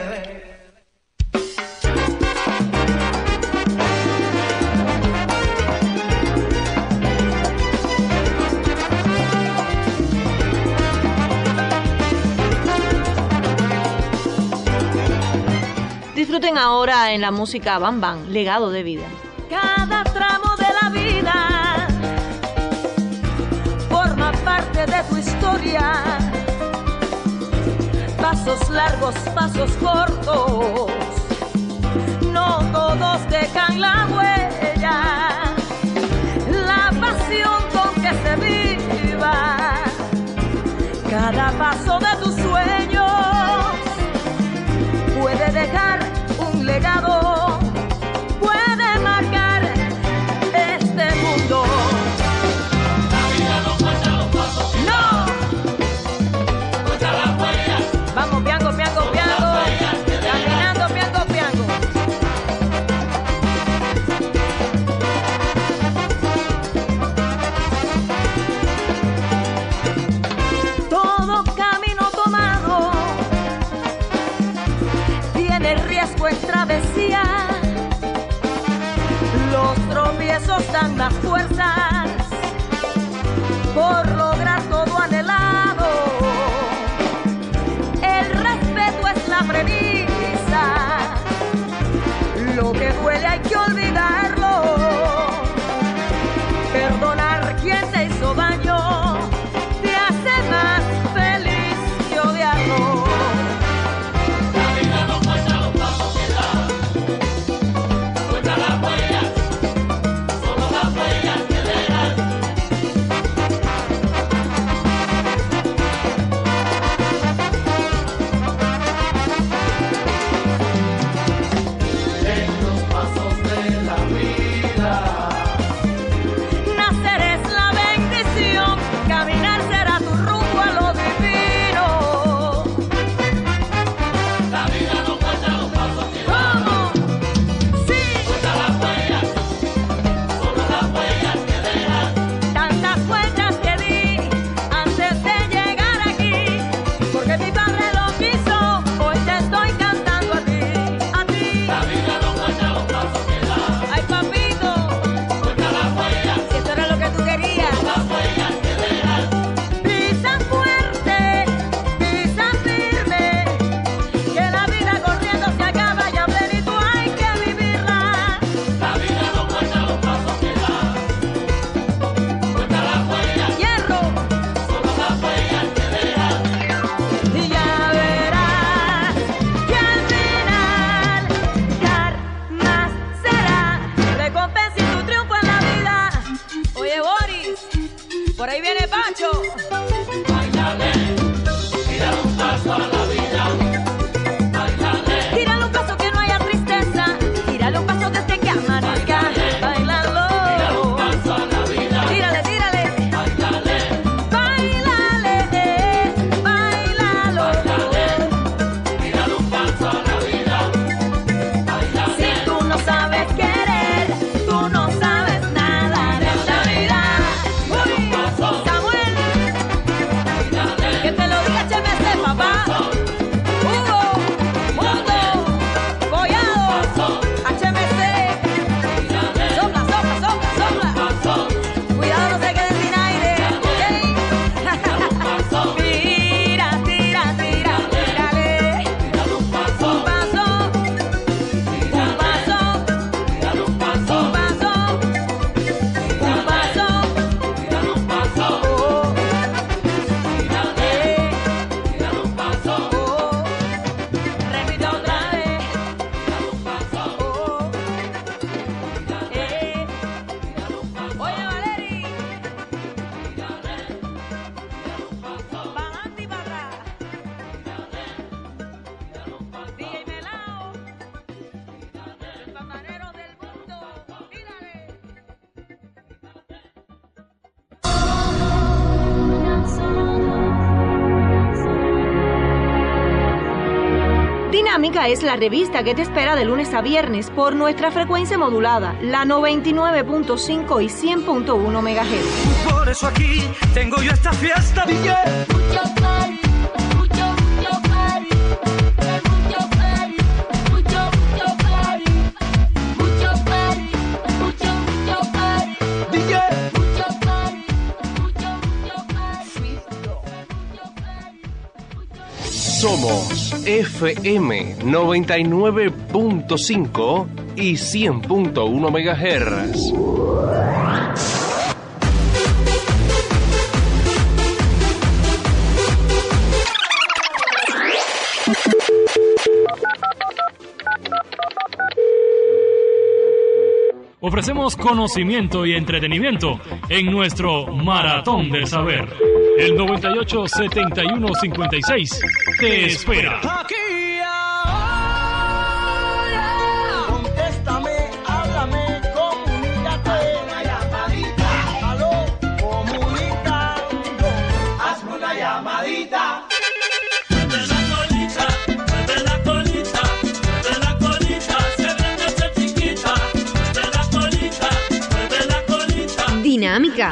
A: Disfruten ahora en la música Bam Bam, Legado de Vida.
H: Cada tramo de la vida forma parte de tu historia. Pasos largos, pasos cortos, no todos dejan la huella. La pasión con que se viva cada paso de tus sueños puede dejar un legado, puede marcar este mundo.
P: La vida no cuenta los pasos.
H: No.
P: Cuenta las huellas.
H: Vamos, piango, piango, piango. Caminando, piango, piango. Todo camino tomado tiene riesgo en travesía. Los tropiezos dan las fuerzas por lograr todo anhelado. El respeto es la premisa. Lo que duele hay que olvidarlo. Perdonar quien te hizo daño te hace más feliz que odiarlo.
P: La vida no cuenta los pasos que da. Cuenta las huellas. Solo las huellas que dejan. En los pasos de la vida.
H: Nacer es la bendición, caminar será tu rumbo a lo divino.
P: La vida no cuenta los pasos que da.
H: ¿Cómo? Sí.
P: Cuenta las huellas. Solo las huellas que dejan.
H: Tantas vueltas que di antes de llegar aquí, porque mi padre lo quiso, hoy te estoy cantando a ti, a ti.
P: La vida no cuenta los pasos que da.
H: Ay, papito,
P: Cuenta las huellas.
H: si esto era lo que tú querías.
P: Las huellas que dejan.
H: Pisa fuerte, pisa firme, que la vida corriendo se acaba y a plenitud hay que vivirla.
P: La vida no cuenta los pasos que da. Cuenta las huellas.
H: Hierro,
P: Solo las huellas que dejan.
H: y ya verás que al final dar más será recompensa y tu triunfo en la vida. Oye, Boris, por ahí viene Pacho.
P: Báilale. Tírale un paso a la vida. Báilale.
H: Tírale un paso que no haya tristeza, tírale un paso desde que amanezca,
P: Tírale
H: bailando.
P: un paso a la vida.
H: Tírale, tírale,
P: Báilale.
H: bailale, bailalo.
P: Tírale un paso a la vida. Báilale.
H: Si tú no sabes querer, tú no sabes nada de esta vida. Uy, Samuel, que te lo diga H M C, papá. Hugo, Mundo, Collado, H M C. Sopla, sopla, sopla, sopla. Cuidado, no se queden sin aire. ¿Ok? Tira, tira, tira, tírale.
P: Tírale un paso.
H: Un paso, un paso,
P: Tírale un paso.
H: un paso, un paso.
P: Tírale un paso.
H: Oh,
P: Tírale.
H: eh,
P: Tírale un paso.
H: oh. Repito otra vez.
P: Tírale un paso.
H: Oh, eh. Oye, Valeri. Pa' adelante y pa' atrás. D J Melao. El patanero del mundo. Tírale.
A: Dinámica es la revista que te espera de lunes a viernes por nuestra frecuencia modulada, la noventa y nueve punto cinco y cien punto uno megahertz.
Q: Por eso aquí tengo yo esta fiesta, D J.
F: Mucho party, mucho, mucho party, mucho party, mucho, mucho party, mucho party, mucho, mucho party,
Q: D J.
F: mucho party, mucho, mucho party.
N: Somos F M noventa y nueve punto cinco y cien punto uno megahertz.
I: Ofrecemos conocimiento y entretenimiento en nuestro Maratón del Saber. El noventa y ocho setenta y uno cincuenta y seis te espera.
D: Aquí ahora, contéstame, háblame, comunícate. Una llamadita, aló, comunicando. Hazme una llamadita.
P: Mueve la colita, mueve la colita, mueve la colita, se ve desde chiquita. Mueve la colita, mueve la colita.
C: Dinámica.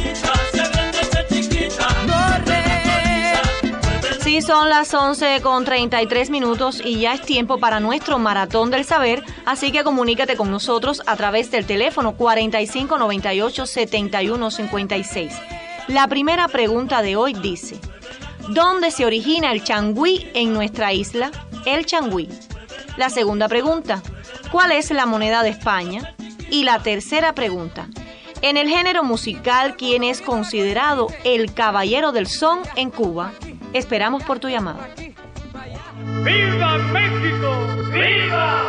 A: Sí, son las once con treinta y tres minutos y ya es tiempo para nuestro Maratón del Saber, así que comunícate con nosotros a través del teléfono cuarenta y cinco noventa y ocho setenta y uno cincuenta y seis. La primera pregunta de hoy dice: ¿dónde se origina el changüí en nuestra isla? El changüí. La segunda pregunta: ¿cuál es la moneda de España? Y la tercera pregunta: en el género musical, ¿quién es considerado el caballero del son en Cuba? Esperamos por tu llamada.
P: ¡Viva México! ¡Viva!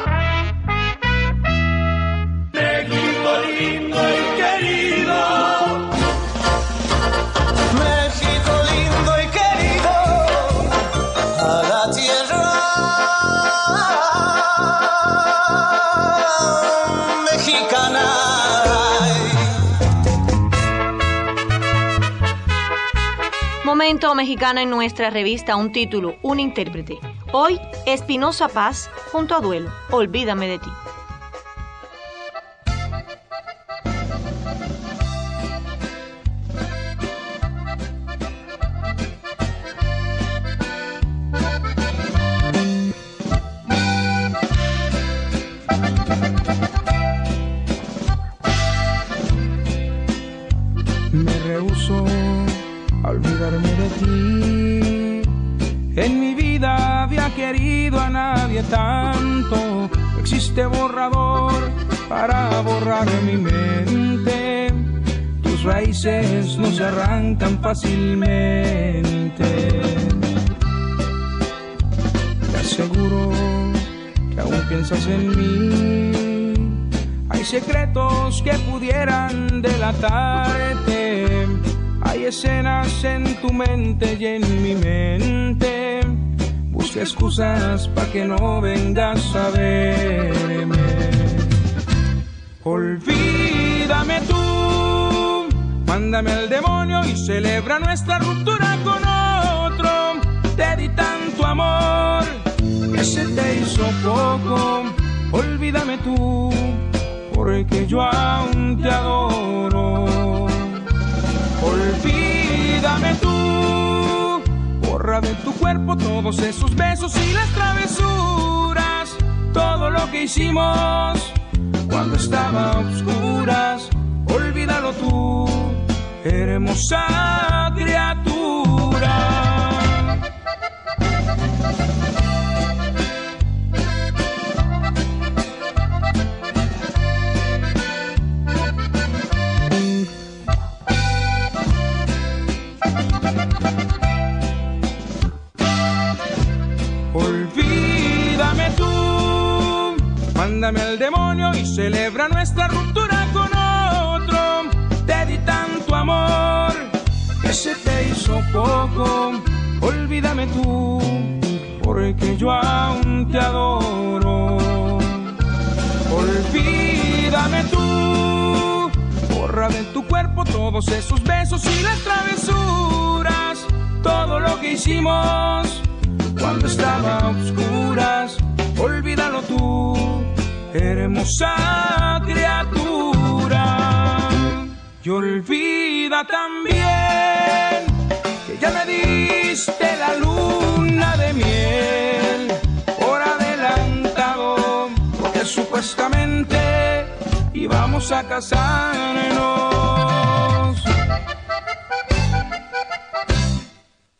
P: México lindo y querido.
D: México lindo y querido, a la tierra mexicana.
A: Momento mexicana en nuestra revista, un título, un intérprete. Hoy, Espinosa Paz junto a Duelo, Olvídame de ti.
Q: Me rehúso a olvidarme de ti. En mi vida había querido a nadie tanto. No existe borrador para borrar mi mente. Tus raíces no se arrancan fácilmente. Te aseguro que aún piensas en mí. Hay secretos que pudieran delatarte. Hay escenas en tu mente y en mi mente. Busca excusas para que no vengas a verme. Olvídame tú, mándame al demonio y celebra nuestra ruptura con otro. Te di tanto amor que se te hizo poco. Olvídame tú, porque yo aún te adoro. Olvídame tú, borra de tu cuerpo todos esos besos y las travesuras. Todo lo que hicimos cuando estaba a oscuras. Olvídalo tú, hermosa criatura. Olvídame tú, mándame al demonio y celebra nuestra ruptura con otro. Te di tanto amor que se te hizo poco. Olvídame tú, porque yo aún te adoro. Olvídame tú, borra de tu cuerpo todos esos besos y las travesuras. Todo lo que hicimos cuando estaba a oscuras. Olvídalo tú, hermosa criatura. Y olvida también que ya me diste la luna de miel por adelantado, porque supuestamente íbamos a casarnos.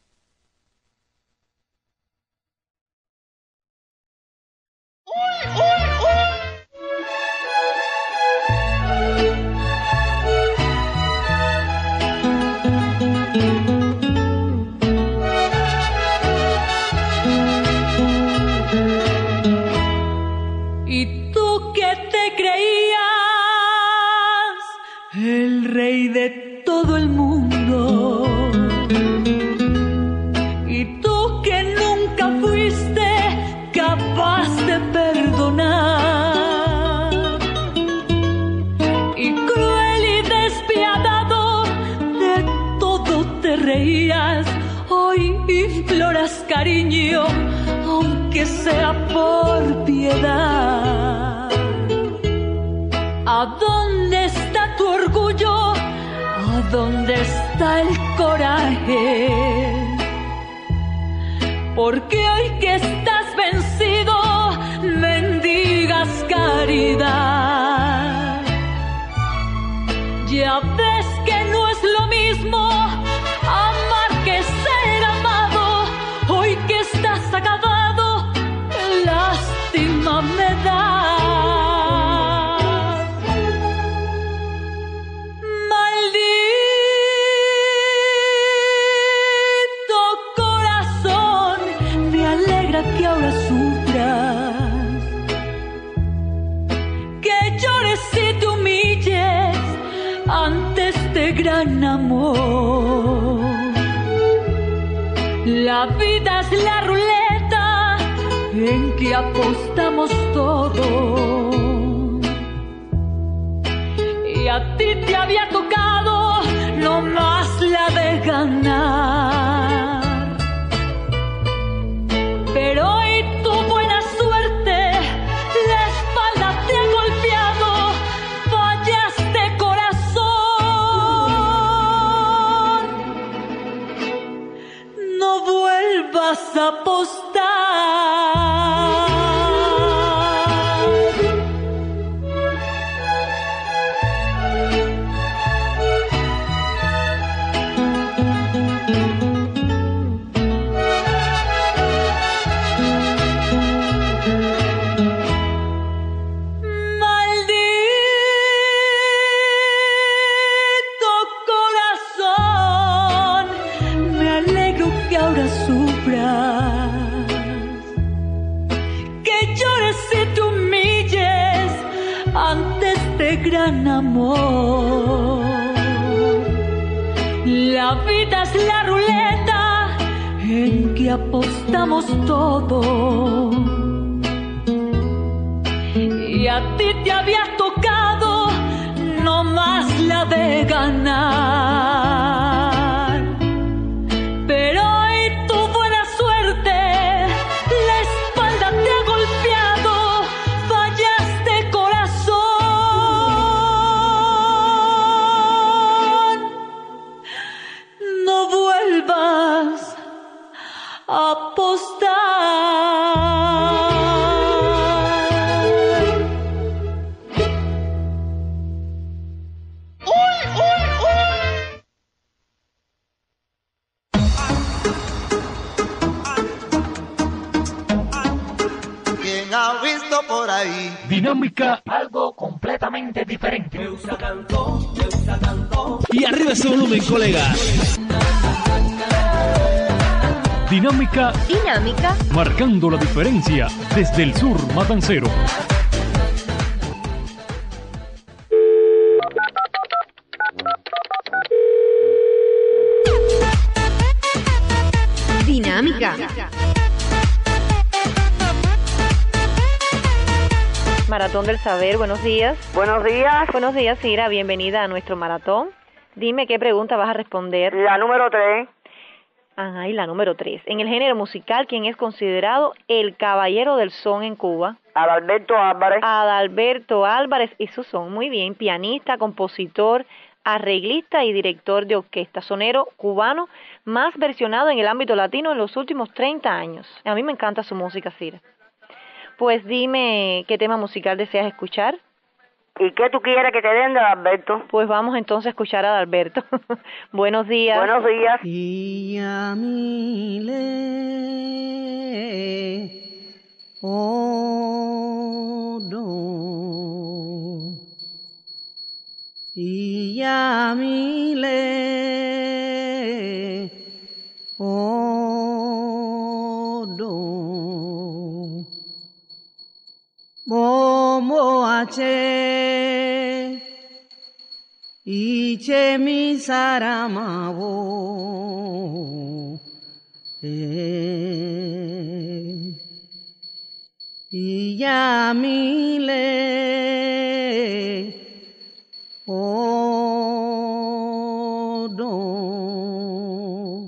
P: ¡Uy, uy!
H: rey de todo el mundo. Y tú que nunca fuiste capaz de perdonar, y cruel y despiadado de todo te reías, hoy imploras cariño, aunque sea por piedad. ¿A dónde está tu orgullo? ¿A dónde está el coraje? Porque hoy que estás vencido, mendigas caridad. Ya ves que no es lo mismo amar que ser amado. Hoy que estás acabado, lástima me da. Que ahora sufras, que llores y te humilles ante este gran amor. La vida es la ruleta en que apostamos todo, y a ti te había tocado nomás la de ganar. Pero hoy tu buena suerte, la espalda te ha golpeado, fallaste corazón. No vuelvas a apostar. Gran amor. La vida es la ruleta en que apostamos todo, y a ti te había tocado nomás la de ganar. Pero hoy tu buena suerte, la espalda te ha golpeado, fallaste corazón. Apostar.
M: ¡Uy, uy, uy!
R: ¿Quién ha visto por ahí?
I: Dinámica,
P: algo completamente diferente. Me gusta tanto, me gusta tanto.
I: Y arriba ese volumen, colega. Dinámica,
A: dinámica,
I: marcando la diferencia desde el sur matancero.
C: Dinámica.
A: Maratón del Saber, buenos días.
O: Buenos días.
A: Buenos días, Cira, bienvenida a nuestro maratón. Dime qué pregunta vas a responder.
O: La número tres.
A: Ajá, y la número tres. En el género musical, ¿quién es considerado el caballero del son en Cuba?
O: Adalberto Álvarez.
A: Adalberto Álvarez y su son, muy bien. Pianista, compositor, arreglista y director de orquesta. Sonero cubano más versionado en el ámbito latino en los últimos treinta años. A mí me encanta su música, Cira. Pues dime qué tema musical deseas escuchar.
O: ¿Y qué tú quieres que te den de Adalberto?
A: Pues vamos entonces a escuchar a Adalberto. Buenos días.
O: Buenos días.
H: Y a mi le, oh no. Y a mi le, oh no. Bombo H,
S: Iche mi saramabo, eh, y ya mi le, oh, no.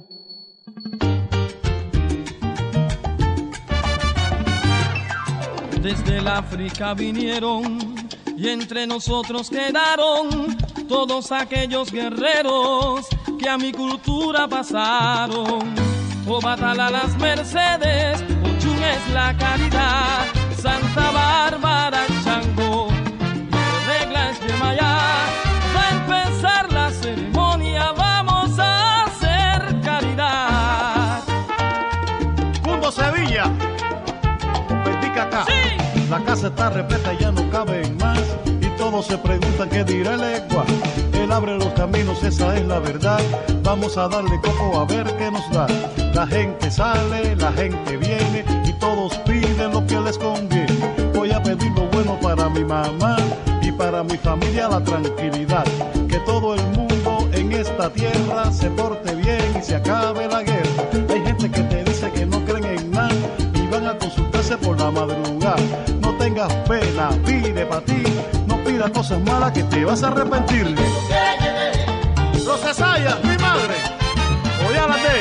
T: Desde el África vinieron y entre nosotros quedaron todos aquellos guerreros que a mi cultura pasaron. Obatala las Mercedes, Ochun es la caridad, Santa Bárbara Chango, regla es Yemayá. Va a empezar la ceremonia, vamos a hacer caridad.
U: Mundo Sevilla, Petica acá.
T: Sí.
U: La casa está repleta y ya no caben más. Todos se preguntan qué dirá el Ecua. Él abre los caminos, esa es la verdad. Vamos a darle coco a ver qué nos da. La gente sale, la gente viene y todos piden lo que les conviene. Voy a pedir lo bueno para mi mamá y para mi familia, la tranquilidad. Que todo el mundo en esta tierra se porte bien y se acabe la guerra. Hay gente que te dice que no creen en nada y van a consultarse por la madrugada. No tengas pena, pide para ti. Mira cosas malas que te vas a arrepentir. Rosesaya, mi madre. Oyálate.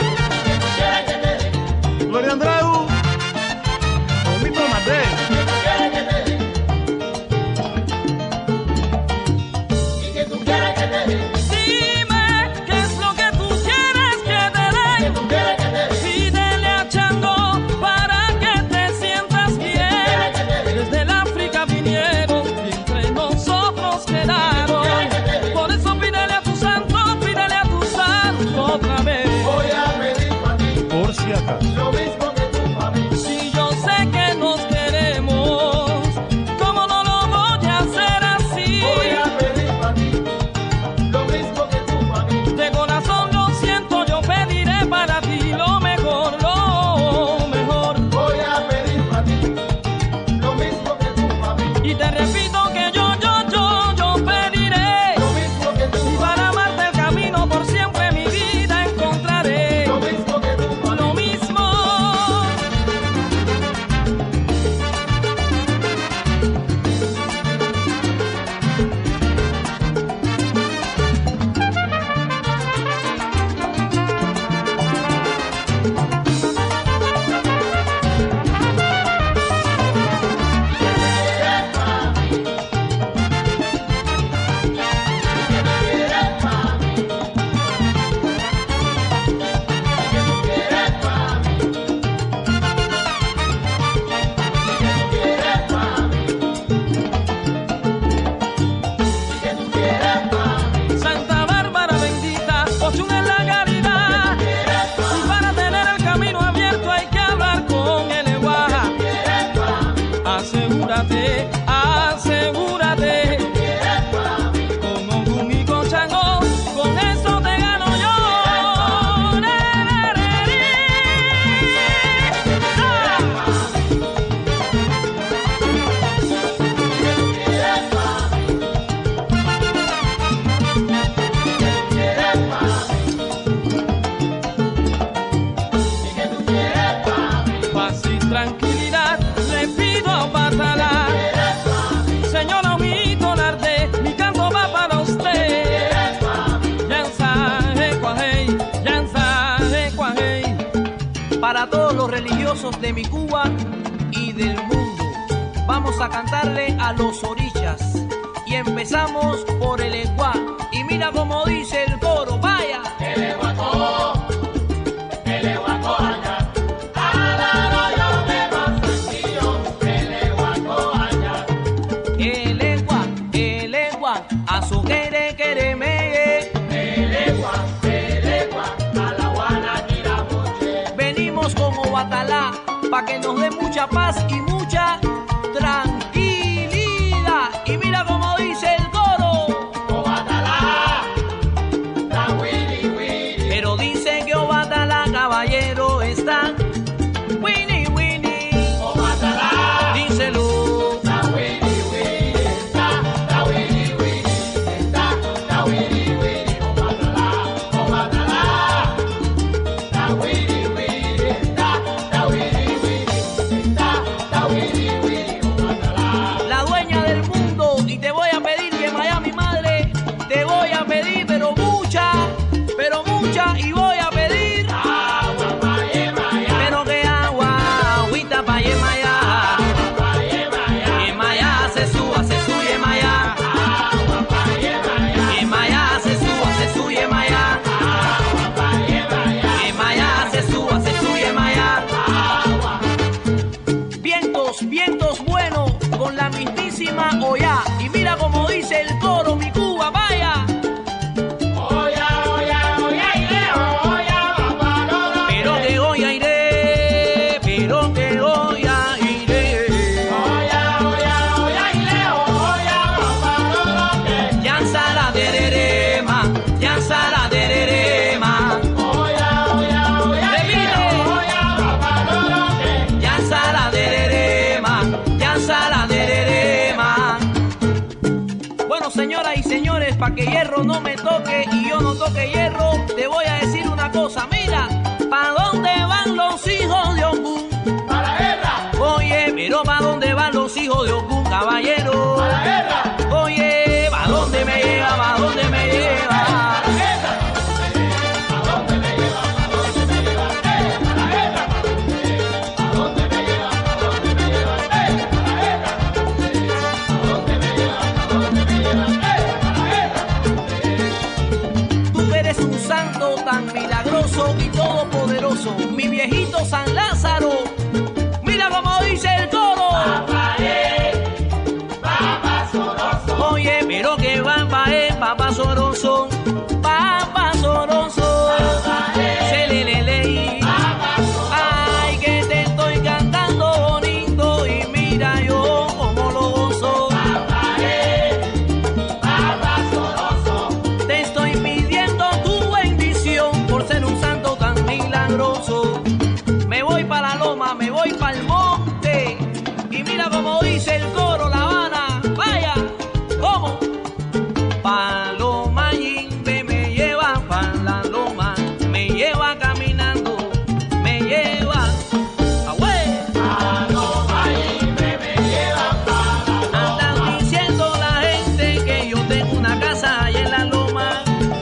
U: Gloria Andreu. Omito Nate.
T: Dime qué es lo que tú quieres que te dé. Pídele a Chango para que te sientas bien. Desde el África vinieron. Quedaron. Por eso pídele a tu santo, pídele a tu santo otra vez.
U: Voy a pedir para ti, por si acaso,
T: lo mismo que tú para mí. Si yo sé que nos queremos, ¿cómo no lo voy a hacer así?
U: Voy a pedir para ti,
T: lo mismo que tú para mí. De corazón lo siento, yo pediré para ti lo mejor, lo mejor.
U: Voy a pedir para ti, lo mismo que tú para mí.
T: Y te repito que yo asegúrate, con Ogún y con Chango, con eso te gano yo. Paz y tranquilidad le pido a Obatala. Señor Omito Narte, mi canto va para usted. Yanza, Ecuajei, Yanza, Ecuajei.
V: Para todos los religiosos de mi Cuba y del mundo, vamos a cantarle a los orichas. Y empezamos por el Ecuá. Y mira cómo dice el coro, vaya.
P: El Ecuacó, el Ecuacó allá.
V: Azuquere, quereme,
P: Elegua, Elegua, a la Guanaquira Moche.
V: Venimos con Obatala pa' que nos dé mucha paz y mucha tranquilidad. Y mira cómo dice el coro.
P: Obatala, la Willy Willy.
V: Pero dice que Obatala, caballero, está Winnie Winnie.
P: Obatala,
V: díselo.
P: La Willy Willy está, la Willy Willy está, la Willy.
V: Señoras y señores, para que hierro no me toque y yo no toque hierro, te voy a decir una cosa, mira, ¿pa' dónde van los hijos de Ogún?
P: ¡A la guerra!
V: Oye, pero ¿pa' dónde van los hijos de Ogún, caballero?
P: ¡A la guerra!
V: Oye, ¿pa' dónde me lleva, pa' dónde me lleva?
P: ¡A la guerra! ¿A dónde me lleva, pa' dónde me lleva? ¡Eh! ¡A la guerra! ¿A dónde me lleva, pa' dónde me lleva? ¡Eh! ¡A la guerra! ¿A dónde me lleva, pa' dónde me lleva? ¡Eh! ¡A la guerra!
V: Tú eres un santo tan milagroso y todopoderoso, mi viejito San Lázaro. Mira cómo dice el coro.
P: Papá es, papá soroso.
V: Oye, pero que papá es, papá soroso, papá soroso.
P: Papá es,
V: se le le le.
P: papá soroso.
V: Ay, que te estoy cantando bonito y mira yo cómo lo gozo.
P: Papá es, papá soroso.
V: Te estoy pidiendo tu bendición por ser un santo tan milagroso. Me voy para la loma, me voy para el monte. Y mira cómo dice el coro, La Habana. Vaya, ¿cómo? Paloma Yimbe me lleva para la loma, me lleva caminando, me lleva. ¡Agüey!
P: Paloma Yimbe me lleva para la loma.
V: Andan diciendo la gente que yo tengo una casa allá en la loma.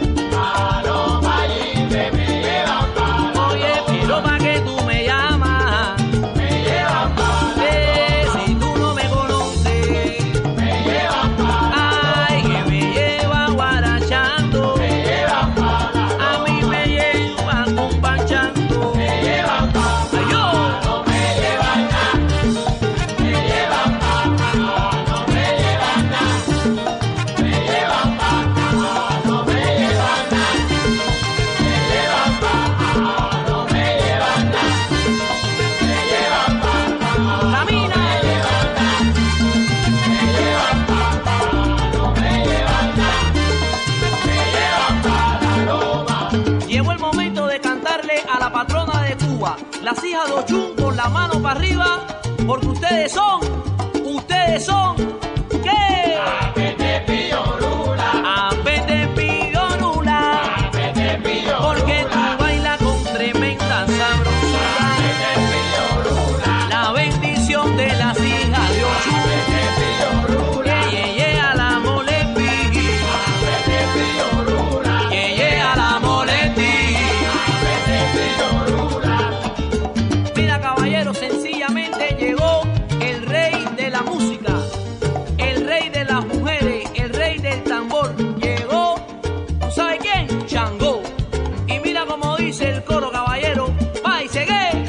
P: Paloma Yimbe me lleva para la
V: Oye, pero pa' que tú me llamas.
P: Me lleva para la
V: Eh, si tú no me conoces.
P: Me lleva para
V: Ay, que me lleva guarachando.
P: Me lleva para
V: A mí me lleva compachando.
P: Me lleva para
V: Ay, yo.
P: No me lleva nada. Me lleva para no me lleva nada. Me lleva para no me lleva nada. Me lleva para no me lleva nada. Me lleva para
V: Camina.
P: me lleva nada. Me lleva para no me lleva nada. Me lleva para Loma.
V: Llegó el momento de cantarle a la patrona de Cuba, las hijas de Ochun con la mano para arriba, porque ustedes son, ustedes son, ¿qué?
P: Apete pillo rula.
V: Apete pillo nula,
P: Apete pillo
V: porque tú bailas con tremenda sabrosura.
P: Apete pillo rula.
V: La bendición de las hijas de Ochun,
P: Apete pillo rula.
V: que llegue a la molepi,
P: Apete pillo rula.
V: que llegue a la molepi.
P: Apete pillo rula.
V: Mira, caballero, sencillamente llegó el rey de la música, el rey de las mujeres, el rey del tambor. Llegó, ¿tú sabes quién? Changó. Y mira cómo dice el coro, caballero. Va y segué.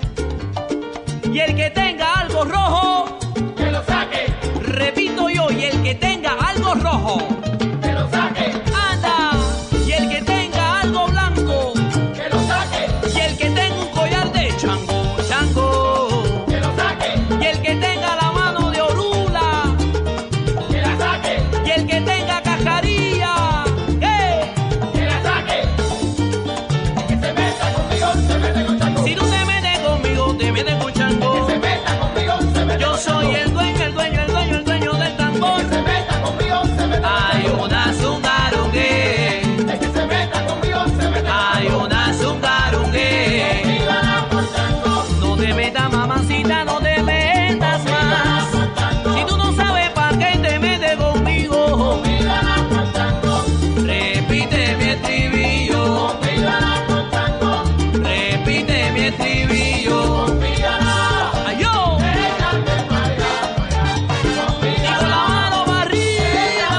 V: Y el que tenga algo rojo,
P: Que lo saque.
V: repito yo, y el que tenga algo rojo,
P: Que lo saque.
V: anda. Y el que tenga algo blanco,
P: Que lo saque.
V: y el que tenga un collar de chango, chango.
P: Que lo saque.
V: Y el que tenga la mano de orula,
P: Que la saque.
V: y el que tenga cascarilla, ¿qué?
P: Que la saque. Que se meta conmigo, se mete con Chango.
V: Si no te metes conmigo, te metes con chango.
P: Que se meta conmigo, se mete
V: Yo
P: con
V: soy
P: Chango.
V: el dueño, el dueño, el dueño, el dueño del tambor.
P: Que se meta conmigo, se mete con
V: Hay
P: Chango.
V: una zungarungue,
P: Es que se meta conmigo, se mete con
V: hay
P: Chango.
V: una zungarungue.
P: Y gana por Chango.
V: No te metas, mamacita, no te metas más. Si tú no sabes para qué te metes conmigo,
P: Y gana por Chango.
V: repite mi estribillo,
P: Y gana por Chango.
V: repite mi estribillo.
P: Y gana.
V: Ay, yo,
P: Échate para allá, para allá.
V: y con la mano para arriba.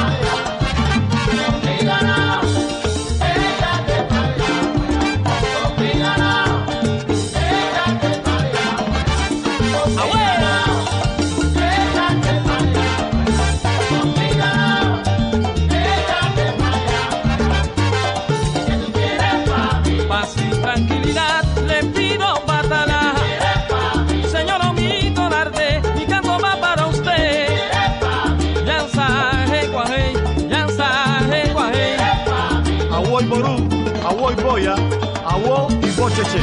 P: Y gana. Échate para allá, para allá. Y gana. Échate para allá, para allá.
V: Abuela.
P: Échate para allá, para allá. Y gana. Échate para allá, para allá. Que tú quieres para mí.
T: Paz y tranquilidad le pido batala.
P: Quieres para mí.
T: Señor Omito Darte, mi canto va para usted.
P: Quieres para mí.
T: Yanza, hey, guajey, yanza, hey, guajey.
U: Awoy Ború, Awoy Boya, Awo y Bocheche.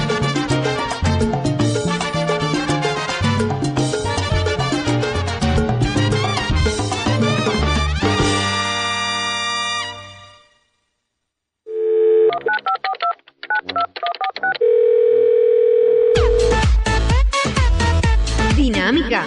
C: dinámica.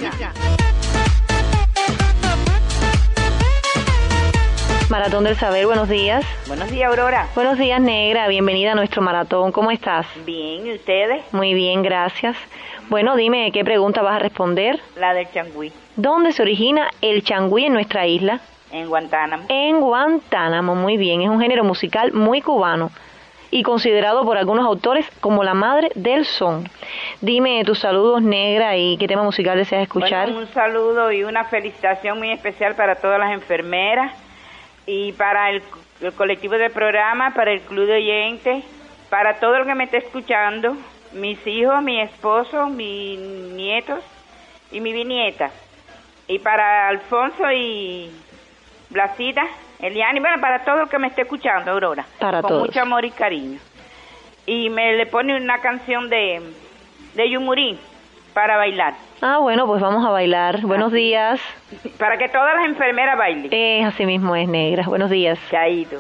A: Maratón del Saber, buenos días.
E: Buenos días, Aurora.
A: Buenos días, Negra. Bienvenida a nuestro maratón. ¿Cómo estás?
E: Bien, ¿y ustedes?
A: Muy bien, gracias. Bueno, dime, ¿qué pregunta vas a responder?
E: La del changüí.
A: ¿Dónde se origina el changüí en nuestra isla?
E: En Guantánamo.
A: En Guantánamo, muy bien. Es un género musical muy cubano y considerado por algunos autores como la madre del son. Dime tus saludos, Negra, y qué tema musical deseas escuchar.
E: Bueno, un saludo y una felicitación muy especial para todas las enfermeras y para el, el colectivo del programa, para el club de oyentes, para todo el que me esté escuchando, mis hijos, mi esposo, mis nietos y mi bisnieta. Y para Alfonso y Blasita, Eliani, bueno, para todo el que me esté escuchando, Aurora.
A: Para
E: con
A: todos.
E: mucho amor y cariño. Y me le pone una canción de, de Yumurí para bailar.
A: Ah, bueno, pues vamos a bailar. Buenos días.
E: Para que todas las enfermeras bailen.
A: Eh, así mismo es, Negra. Buenos días.
E: Chaito.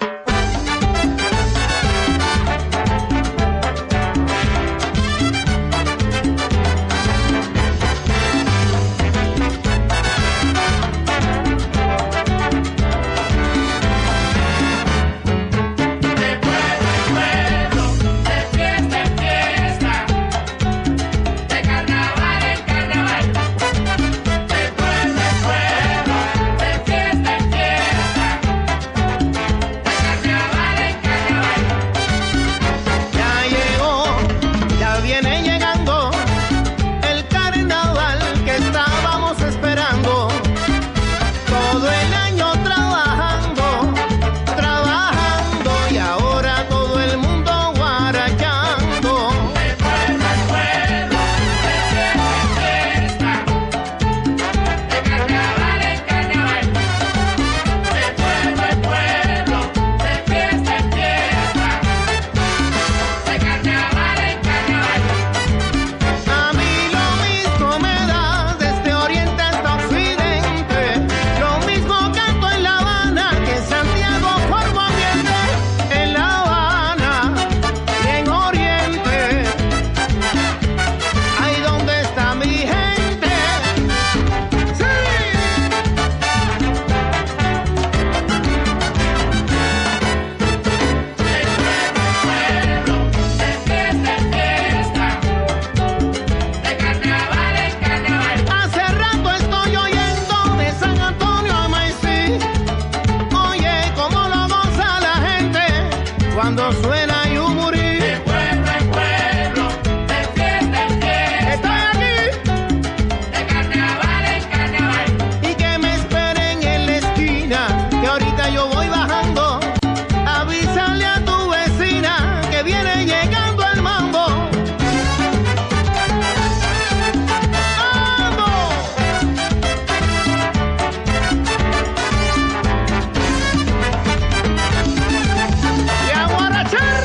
P: ¡Y a guarachar!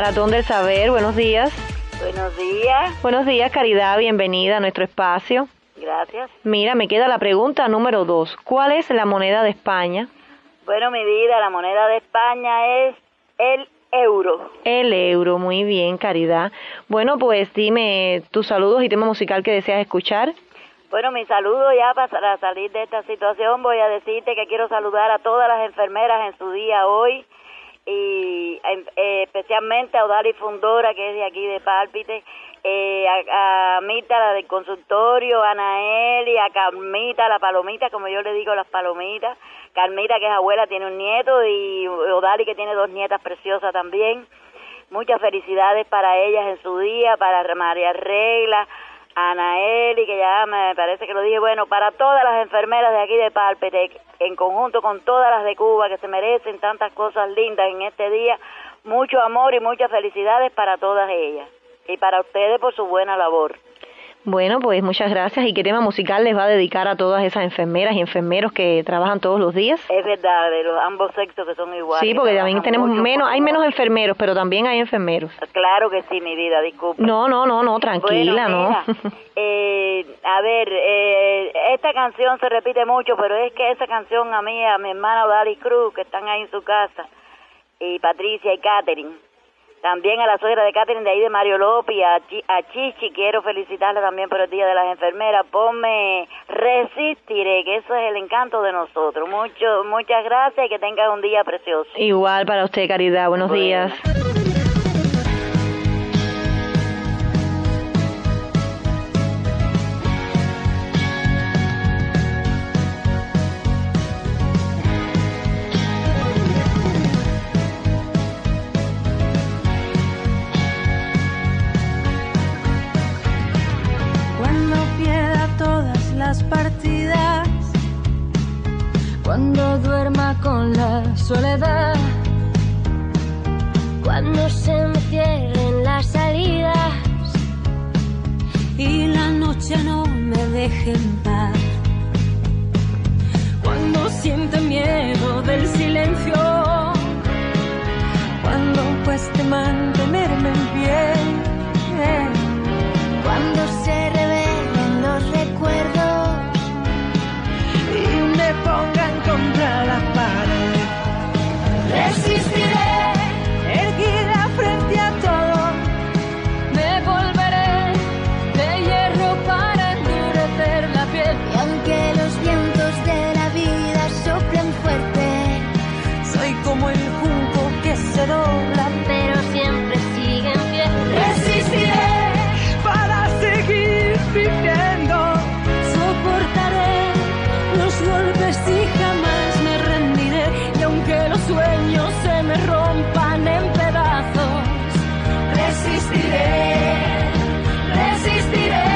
A: Maratón del Saber. Buenos días.
G: Buenos días.
A: Buenos días, Caridad. Bienvenida a nuestro espacio.
G: Gracias.
A: Mira, me queda la pregunta número dos. ¿Cuál es la moneda de España?
G: Bueno, mi vida, la moneda de España es el euro.
A: El euro, muy bien, Caridad. Bueno, pues dime tus saludos y tema musical que deseas escuchar.
G: Bueno, mi saludo ya para salir de esta situación, voy a decirte que quiero saludar a todas las enfermeras en su día hoy, y eh, especialmente a Odali Fundora, que es de aquí de Pálpite, eh, a, a Mirta, la del consultorio, a Anaeli, a Carmita, la palomita, como yo le digo, las palomitas. Carmita, que es abuela, tiene un nieto, y Odali, que tiene dos nietas preciosas también. Muchas felicidades para ellas en su día, para María Regla, a Anaeli, que ya me parece que lo dije. Bueno, para todas las enfermeras de aquí de Pálpite, en conjunto con todas las de Cuba, que se merecen tantas cosas lindas en este día, mucho amor y muchas felicidades para todas ellas. Y para ustedes por su buena labor.
A: Bueno, pues muchas gracias. ¿Y qué tema musical les va a dedicar a todas esas enfermeras y enfermeros que trabajan todos los días?
G: Es verdad, de los ambos sexos que son iguales.
A: Sí, porque también tenemos
G: mucho,
A: menos,
G: mucho.
A: hay menos enfermeros, pero también hay enfermeros.
G: Claro que sí, mi vida, disculpa.
A: No, no, no, no, tranquila,
G: bueno, mira,
A: no.
G: eh, a ver, eh, esta canción se repite mucho, pero es que esa canción a mí, a mi hermana Odali Cruz, que están ahí en su casa, y Patricia y Catherine, también a la suegra de Catherine de ahí de Mario López, y a, Chi, a Chichi, quiero felicitarla también por el Día de las Enfermeras. Ponme Resistiré, que eso es el encanto de nosotros. Mucho, muchas gracias y que tengas un día precioso.
A: Igual para usted, Caridad. Buenos
G: bueno.
A: días.
H: Las partidas, cuando duerma con la soledad,
F: cuando se me cierren las salidas
H: y la noche no me deje en paz, cuando siente miedo del silencio, cuando cueste mantenerme en pie,
F: cuando se revelen los recuerdos
H: y me pongan contra la pared.
F: Resistiré,
H: erguida frente a todo,
F: me volveré de hierro para endurecer la piel. Y aunque los vientos de la vida soplen fuerte,
H: soy como el junco que se dobla,
F: pero siempre sigue en pie.
H: Resistiré para seguir viviendo, soportaré los golpes y jamás me rendiré. Y aunque los sueños se me rompan en pedazos, resistiré, resistiré.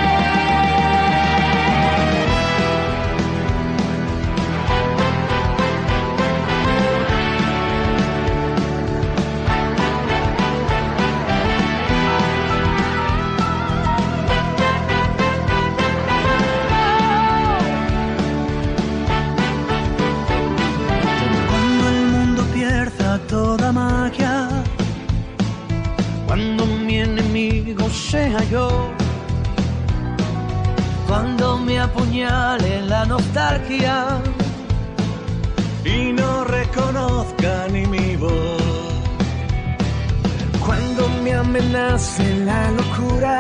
D: Toda magia, cuando mi enemigo sea yo, cuando me apuñale la nostalgia y no reconozca ni mi voz, cuando me amenace la locura,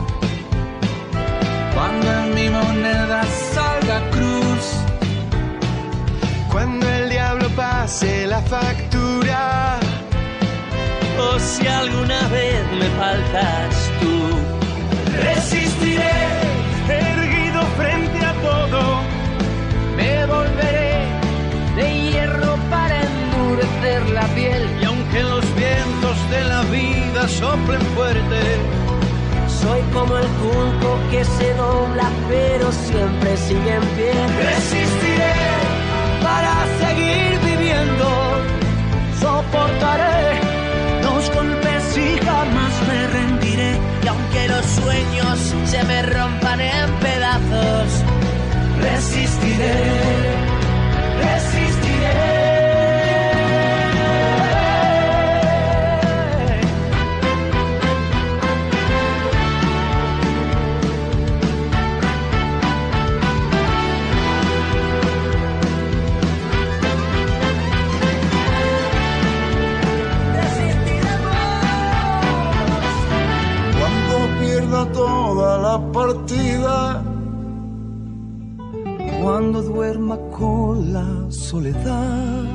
D: cuando en mi moneda salga cruz, cuando el diablo pase la factura, o si alguna vez me faltas tú, resistiré, erguido frente a todo, me volveré de hierro para endurecer la piel. Y aunque los vientos de la vida soplen fuerte, soy como el junco que se dobla pero siempre sigue en pie. Resistiré para seguir viviendo, soportaré los golpes y jamás me rendiré.
H: Y aunque los sueños se me rompan en pedazos,
D: resistiré, resistiré.
B: compartida. Cuando duerma con la soledad,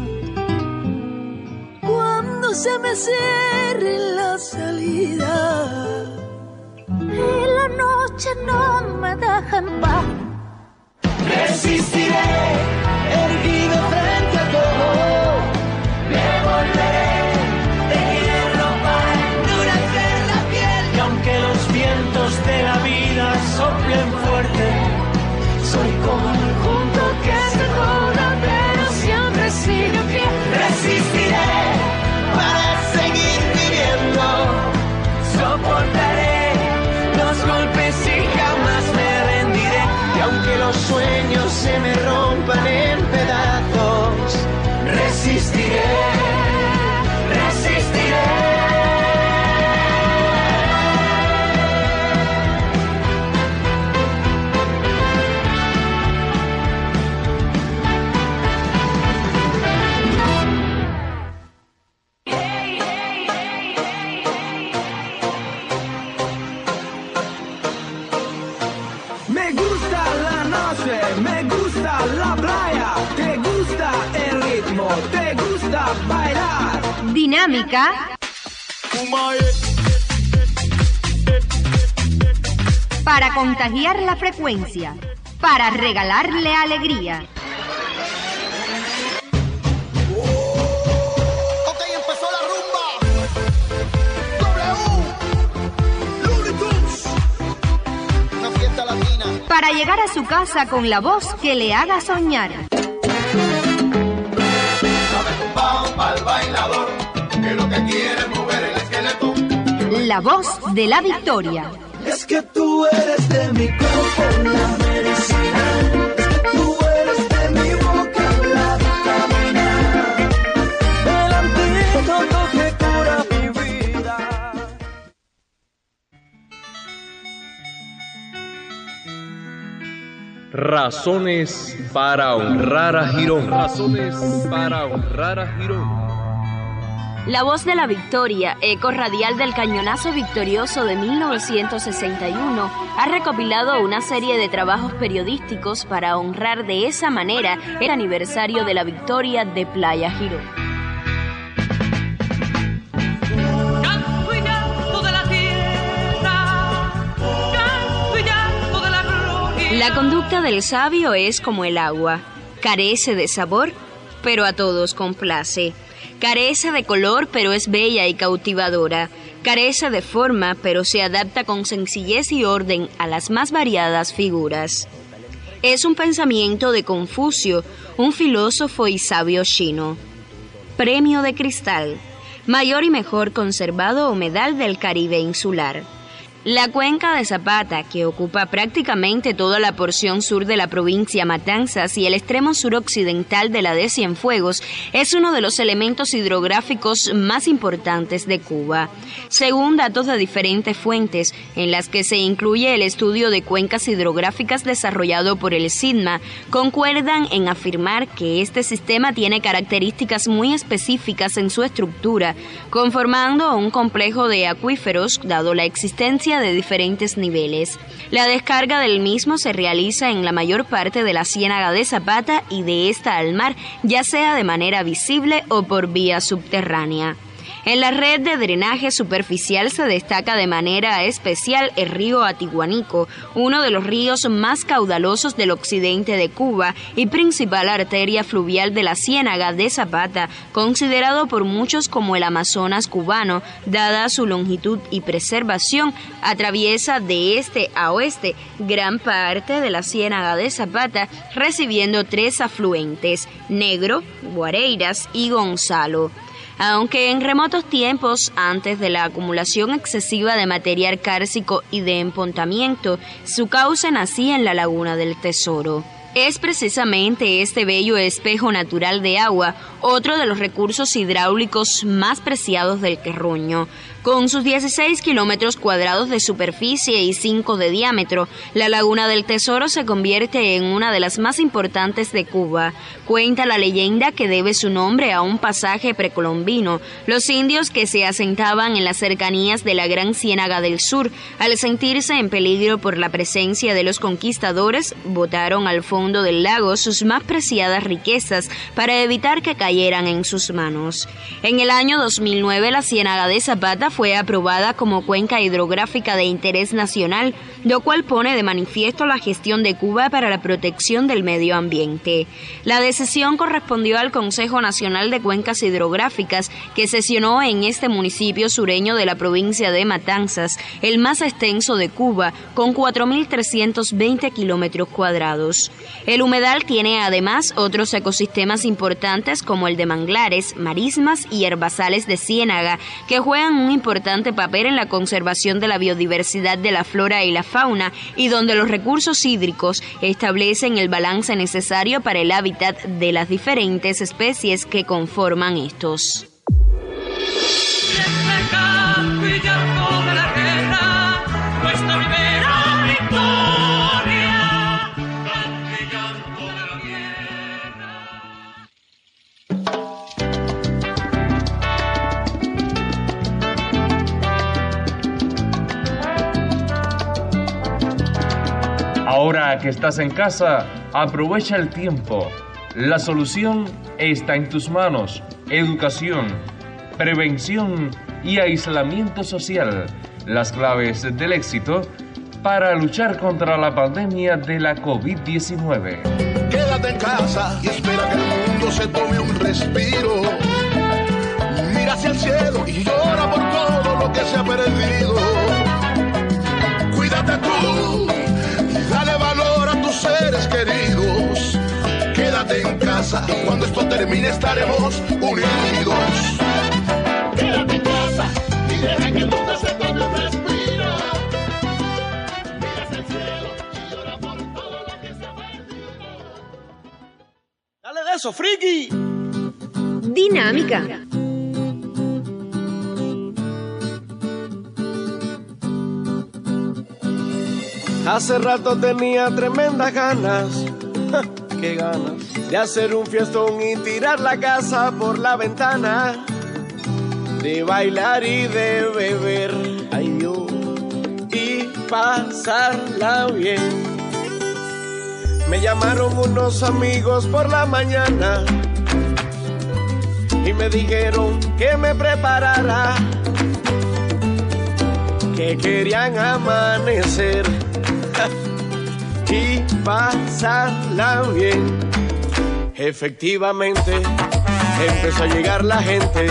J: cuando se me cierre la salida y la noche no me deja en paz,
B: resistiré erguido frente a todo, me volveré de hierro para endurecer la piel. Y aunque los vientos de la vida soplen fuerte, soy como el junco que se dobla pero siempre sigue en pie. Resistiré para seguir viviendo, soportaré los golpes y jamás me rendiré. Y aunque los sueños se me rompan en pedazos, resistiré, resistiré. Me gusta la noche, me gusta la playa, te gusta el ritmo, te gusta bailar.
C: Dinámica para contagiar la frecuencia, para regalarle alegría. Para llegar a su casa con la voz que le haga soñar. La voz de la victoria.
B: Es que tú eres de mi cuerpo, la medicina. Es que tú eres de mi boca, la vitamina. El antídoto que cura mi vida.
N: Razones para honrar a Girón. Razones para honrar a Girón.
W: La voz de la victoria, eco radial del cañonazo victorioso de mil novecientos sesenta y uno, ha recopilado una serie de trabajos periodísticos para honrar de esa manera el aniversario de la victoria de Playa Girón. La conducta del sabio es como el agua, carece de sabor, pero a todos complace. Carece de color, pero es bella y cautivadora. Carece de forma, pero se adapta con sencillez y orden a las más variadas figuras. Es un pensamiento de Confucio, un filósofo y sabio chino. Premio de cristal, mayor y mejor conservado humedal del Caribe insular. La cuenca de Zapata, que ocupa prácticamente toda la porción sur de la provincia Matanzas y el extremo suroccidental de la de Cienfuegos, es uno de los elementos hidrográficos más importantes de Cuba. Según datos de diferentes fuentes, en las que se incluye el estudio de cuencas hidrográficas desarrollado por el SIDMA, concuerdan en afirmar que este sistema tiene características muy específicas en su estructura, conformando un complejo de acuíferos, dado la existencia de diferentes niveles. La descarga del mismo se realiza en la mayor parte de la ciénaga de Zapata y de esta al mar, ya sea de manera visible o por vía subterránea. En la red de drenaje superficial se destaca de manera especial el río Atiguanico, uno de los ríos más caudalosos del occidente de Cuba y principal arteria fluvial de la ciénaga de Zapata, considerado por muchos como el Amazonas cubano, dada su longitud y preservación. Atraviesa de este a oeste gran parte de la ciénaga de Zapata, recibiendo tres afluentes: Negro, Guareiras y Gonzalo. Aunque en remotos tiempos, antes de la acumulación excesiva de material cárcico y de empontamiento, su cauce nacía en la Laguna del Tesoro. Es precisamente este bello espejo natural de agua otro de los recursos hidráulicos más preciados del terruño. Con sus dieciséis kilómetros cuadrados de superficie y cinco de diámetro, la Laguna del Tesoro se convierte en una de las más importantes de Cuba. Cuenta la leyenda que debe su nombre a un pasaje precolombino. Los indios que se asentaban en las cercanías de la Gran Ciénaga del Sur, al sentirse en peligro por la presencia de los conquistadores, botaron al fondo del lago sus más preciadas riquezas para evitar que cayeran en sus manos. En el año dos mil nueve, la Ciénaga de Zapata fue aprobada como cuenca hidrográfica de interés nacional, lo cual pone de manifiesto la gestión de Cuba para la protección del medio ambiente. La decisión correspondió al Consejo Nacional de Cuencas Hidrográficas, que sesionó en este municipio sureño de la provincia de Matanzas, el más extenso de Cuba, con cuatro mil trescientos veinte kilómetros cuadrados. El humedal tiene además otros ecosistemas importantes como el de manglares, marismas y herbazales de ciénaga, que juegan un importante papel en la conservación de la biodiversidad de la flora y la fauna, y donde los recursos hídricos establecen el balance necesario para el hábitat de las diferentes especies que conforman estos.
N: Ahora que estás en casa, aprovecha el tiempo. La solución está en tus manos. Educación, prevención y aislamiento social. Las claves del éxito para luchar contra la pandemia de la COVID diecinueve.
M: Quédate en casa y espera que el mundo se tome un respiro. Mira hacia el cielo y llora por todo lo que se ha perdido. Cuídate tú. Dale valor a tus seres queridos. Quédate en casa y cuando esto termine estaremos unidos. Quédate en casa y deja que el mundo se tome un respiro. Mira hacia el cielo y llora por todo lo que se ha perdido.
D: ¡Dale de eso, friki!
C: Dinámica.
D: Hace rato tenía tremendas ganas, qué ganas, de hacer un fiestón y tirar la casa por la ventana, de bailar y de beber, ay yo, y pasarla bien. Me llamaron unos amigos por la mañana y me dijeron que me preparara, que querían amanecer y pasarla bien. Efectivamente, empezó a llegar la gente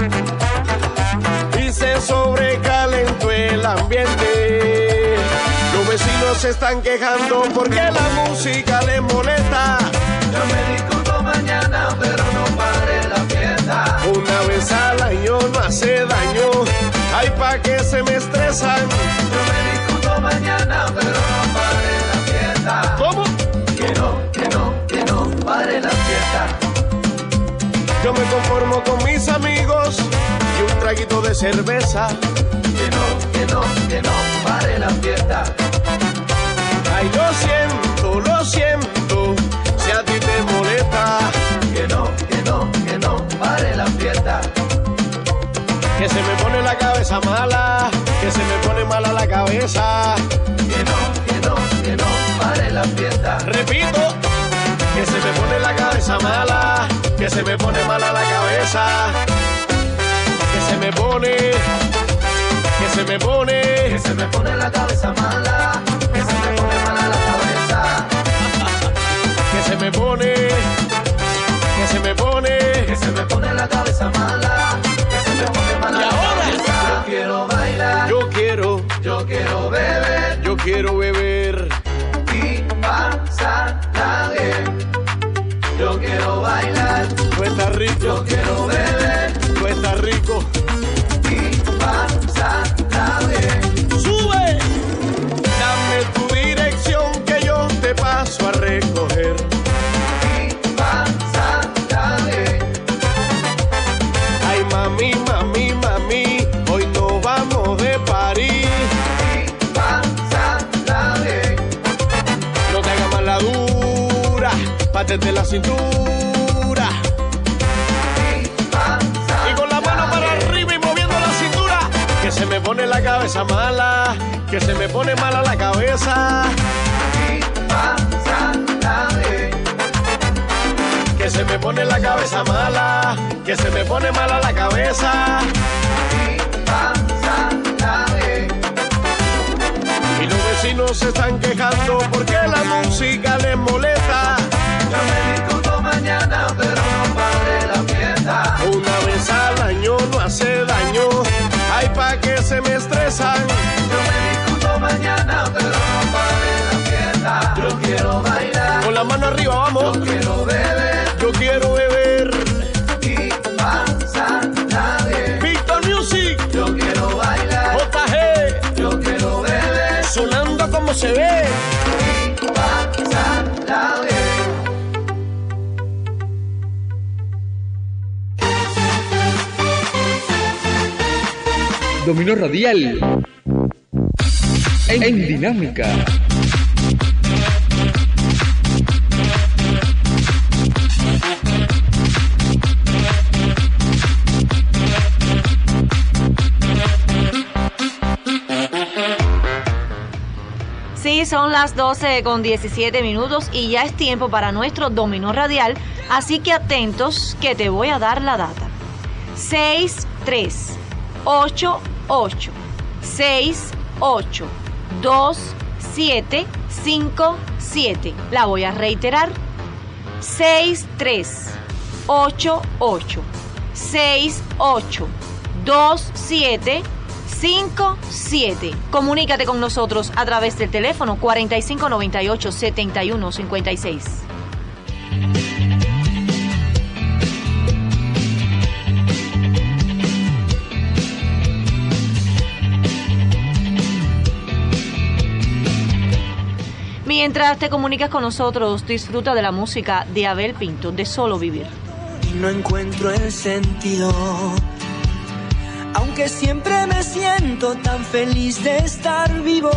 D: y se sobrecalentó el ambiente. Los vecinos se están quejando porque la música les molesta.
B: Yo me disculpo mañana, pero no pare la fiesta.
D: Una vez al año no hace daño, ay pa' que se me estresan.
B: Yo me disculpo mañana, pero no pare la fiesta.
D: ¿Cómo?
B: Que no, que no, que no pare la fiesta.
D: Yo me conformo con mis amigos y un traguito de cerveza.
B: Que no, que no, que no pare la fiesta.
D: Ay, lo siento, lo siento, si a ti te molesta.
B: Que no, que no, que no pare la fiesta.
D: Que se me pone la cabeza mala, que se me pone mala la cabeza.
B: Que no, que no, que no pare la fiesta.
D: Repito, que se me pone la cabeza mala, que se me pone mala la cabeza. Que se me pone, que se me pone,
B: que se me pone la cabeza mala, que se me pone mala la cabeza.
D: Que se me pone, que se me pone,
B: que se me pone la cabeza mala, que se me pone mala la cabeza. Yo quiero bailar,
D: yo quiero,
B: yo quiero beber,
D: yo quiero beber
B: y pasarla bien. Yo quiero bailar,
D: no está rico,
B: yo quiero beber,
D: no está rico
B: y pasarla bien.
D: ¡Sube! Dame tu dirección que yo te paso a recoger.
B: Y pasarla bien.
D: Ay, mami, mami, mami, hoy no va desde la cintura. Y con la mano para arriba y moviendo la cintura. Que se me pone la cabeza mala, que se me pone mala la cabeza. Que se me pone la cabeza mala, que se me pone mala la cabeza. Y los vecinos se están quejando porque la música les molesta.
B: Yo me discuto mañana, pero no pare la fiesta.
D: Una vez al año no hace daño, ay pa' que se me estresan.
B: Yo me discuto mañana, pero no pare la fiesta. Yo quiero bailar.
D: Con la mano arriba, vamos.
B: Yo quiero beber.
D: Yo quiero beber.
B: Y pasa nadie.
D: Victor Music.
B: Yo quiero bailar.
D: J G.
B: Yo quiero beber.
D: Sonando como se ve.
B: Y pasa nadie.
K: Dominó Radial en, en Dinámica.
A: Sí, son las doce con diecisiete minutos y ya es tiempo para nuestro Dominó Radial, así que atentos que te voy a dar la data. seis tres ocho ocho seis ocho dos siete cinco siete. La voy a reiterar. seis tres ocho ocho seis ocho dos siete cinco siete. Comunícate con nosotros a través del teléfono cuarenta y cinco noventa y ocho setenta y uno cincuenta y seis. Mientras te comunicas con nosotros, disfruta de la música de Abel Pinto, de Solo Vivir.
L: No encuentro el sentido, aunque siempre me siento tan feliz de estar vivo.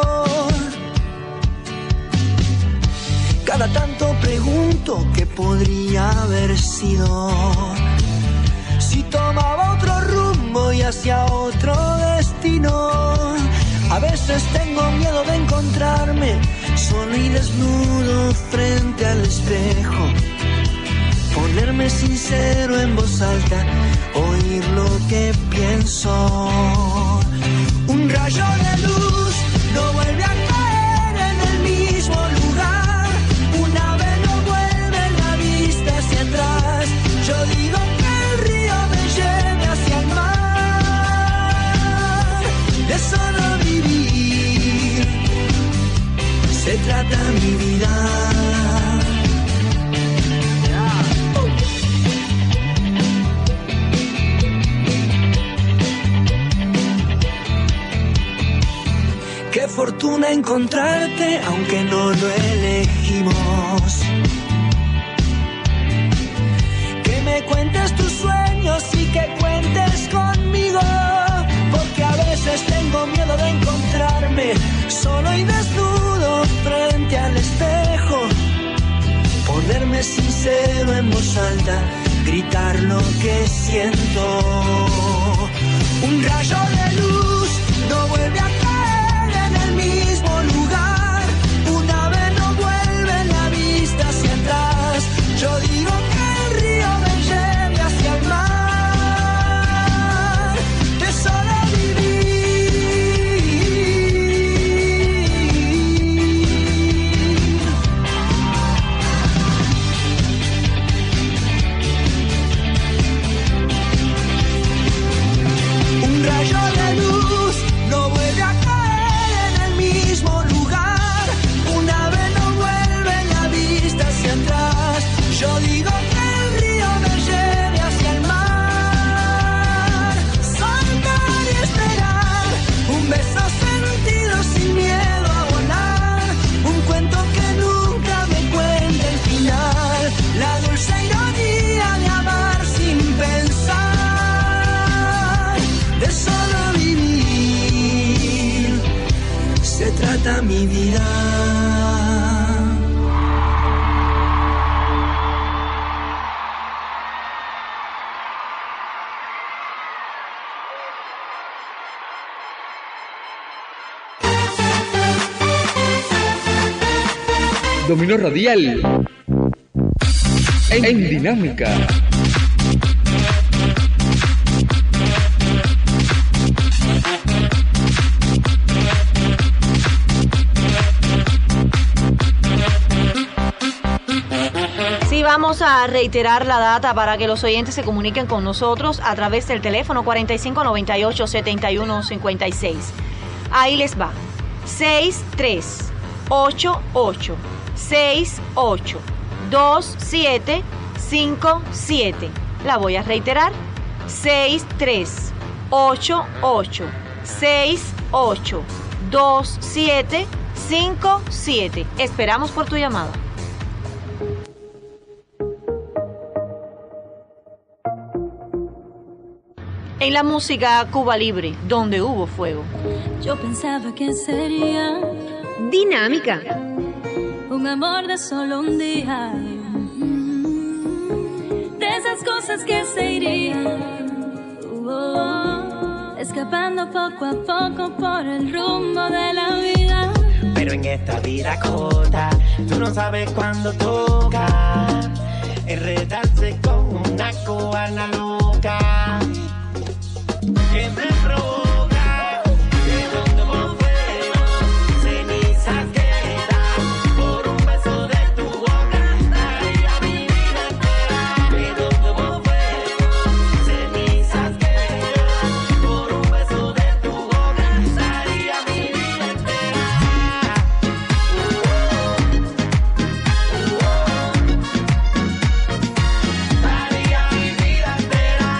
L: Cada tanto pregunto qué podría haber sido si tomaba otro rumbo y hacia otro destino. A veces tengo miedo de encontrarme solo y desnudo frente al espejo, ponerme sincero en voz alta, oír lo que pienso. Un rayo de luz no vuelve a caer en el mismo lugar, un ave no vuelve la vista hacia atrás. Yo digo que el río me lleve hacia el mar, de solo vivir se trata mi vida. Qué fortuna encontrarte, aunque no lo elegimos. Que me cuentes tus sueños y que cuentes conmigo, porque a veces tengo miedo de encontrarme solo y desnudo frente al espejo, ponerme sincero en voz alta, gritar lo que siento. Un rayo de luz no vuelve a caer en el mismo lugar, un ave no vuelve la vista hacia atrás. Yo digo que el río me lleve hacia el mar, de solo un rayo de luz no vuelve a caer en el mismo lugar, un ave no vuelve la vista hacia atrás. Yo digo que el río me lleve hacia el mar, saltar y esperar, un beso sentido sin miedo a volar, un cuento que nunca me cuenta el final, la dulce ironía de amar sin pensar. De solo vivir se trata mi vida.
K: Dominó Radial en, en Dinámica.
A: Sí, vamos a reiterar la data para que los oyentes se comuniquen con nosotros a través del teléfono cuarenta y cinco noventa y ocho setenta y uno cincuenta y seis. Ahí les va. seis tres ocho ocho seis ocho dos siete cinco siete. La voy a reiterar. seis tres ocho ocho seis ocho dos siete cinco siete. Esperamos por tu llamada. En la música Cuba Libre, donde hubo fuego.
J: Yo pensaba que sería
C: Dinámica.
J: un amor de solo un día, de esas cosas que se irían, oh, escapando poco a poco por el rumbo de la vida.
B: Pero en esta vida corta, tú no sabes cuándo toca enredarse con una cubana loca que me provoca, de donde hubo fuego, cenizas quedan por un beso de tu boca. Daría mi vida entera, de donde hubo fuego, cenizas quedan por un beso de tu boca. Daría mi vida entera. Daría mi vida entera.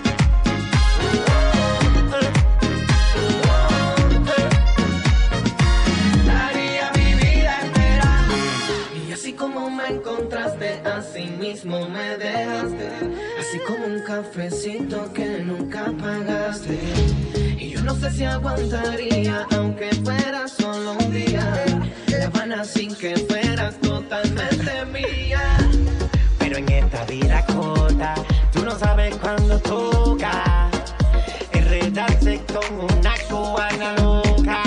B: Daría mi vida entera. Y así como me encontraste, así mismo me dejaste. Así como un cafecito que nunca pagaste. Y yo no sé si aguantaría, aunque fuera solo un día, La Habana sin que fueras totalmente mía. Pero en esta vida corta, tú no sabes cuándo toca enredarse con una cubana loca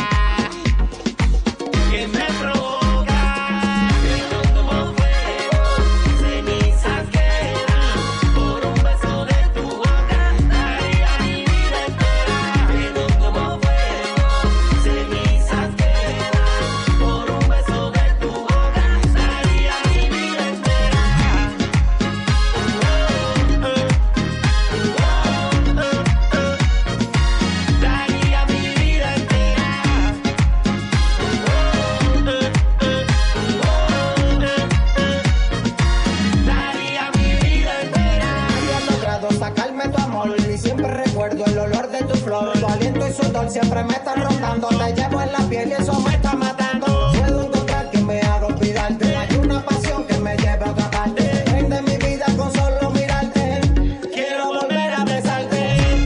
B: que me provoca, de donde hubo fuego, cenizas quedan por un beso de tu boca. Daría mi vida entera, de donde hubo fuego, cenizas quedan por un beso de tu boca. Daría mi vida entera. Daría mi vida entera. Daría mi vida entera.
I: Había logrado sacarme tu amor y siempre recuerdo el olor de tu flor. Tu aliento y sudor siempre me están rondando. Te llevo en la piel y eso me está matando. Puedo encontrar quien me haga olvidarte. Hay una pasión que me lleva a otra parte. Prende mi vida con solo mirarte. Quiero volver a besarte.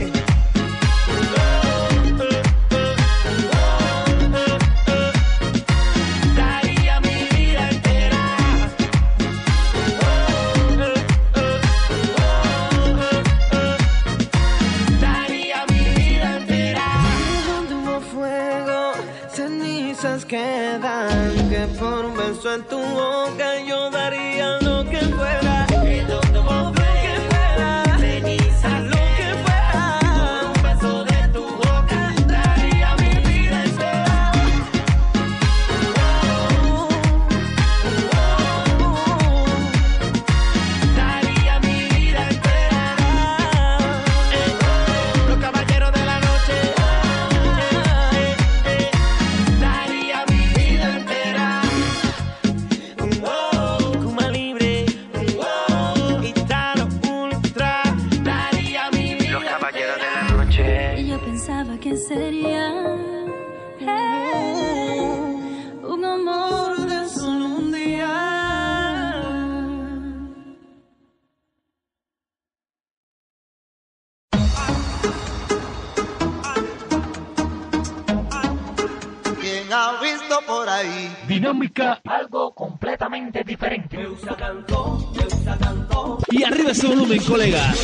B: Daría mi vida entera. Daría mi vida entera.
I: Donde hubo fuego, cenizas quedan. Que por un beso en tu boca yo daría lo que fuera.
B: De donde hubo fuego, cenizas
I: Lo que fuera.
B: por un beso de tu boca. Daría mi vida entera. Daría mi vida entera. Los caballeros de la noche. Daría mi vida entera. Cuba Libre. Gitano Ultra. Daría mi vida. Los caballeros de la noche.
J: Y yo pensaba que sería eh, un amor de solo un día.
I: ¿Quién ha visto por ahí?
K: Dinámica
B: Algo completamente diferente.
K: y arriba ese volumen, colegas.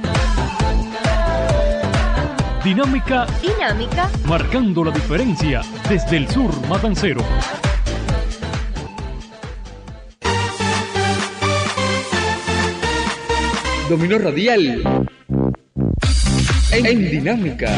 K: Dinámica
C: Dinámica.
K: marcando la diferencia desde el sur matancero. Dominó Radial. En, en Dinámica.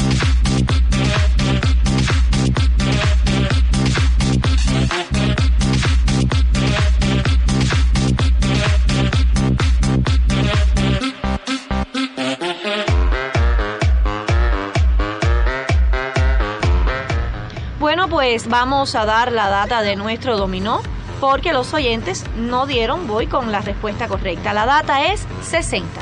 A: Bueno, pues vamos a dar la data de nuestro dominó, porque los oyentes no dieron, voy con la respuesta correcta. La data es sesenta.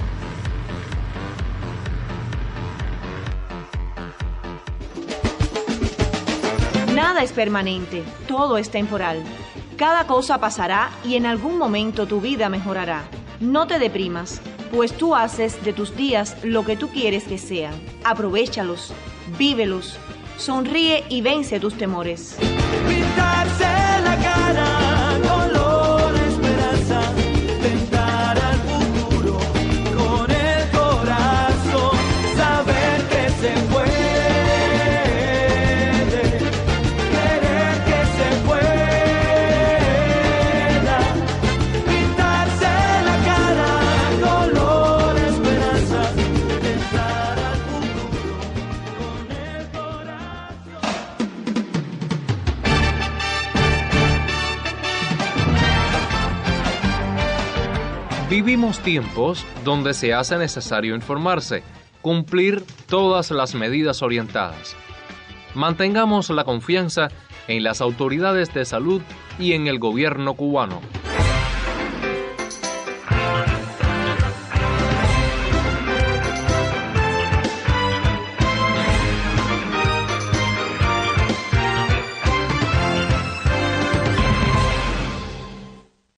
A: Nada es permanente, todo es temporal. Cada cosa pasará y en algún momento tu vida mejorará. No te deprimas, pues tú haces de tus días lo que tú quieres que sean. Aprovéchalos, vívelos, sonríe y vence tus temores.
B: Pintarse la cara, color esperanza, tentar al futuro con el corazón, saber que se puede, querer que se pueda. Pintarse la cara, color esperanza, tentar al futuro con el corazón.
N: Vivimos tiempos donde se hace necesario informarse, cumplir todas las medidas orientadas. Mantengamos la confianza en las autoridades de salud y en el gobierno cubano.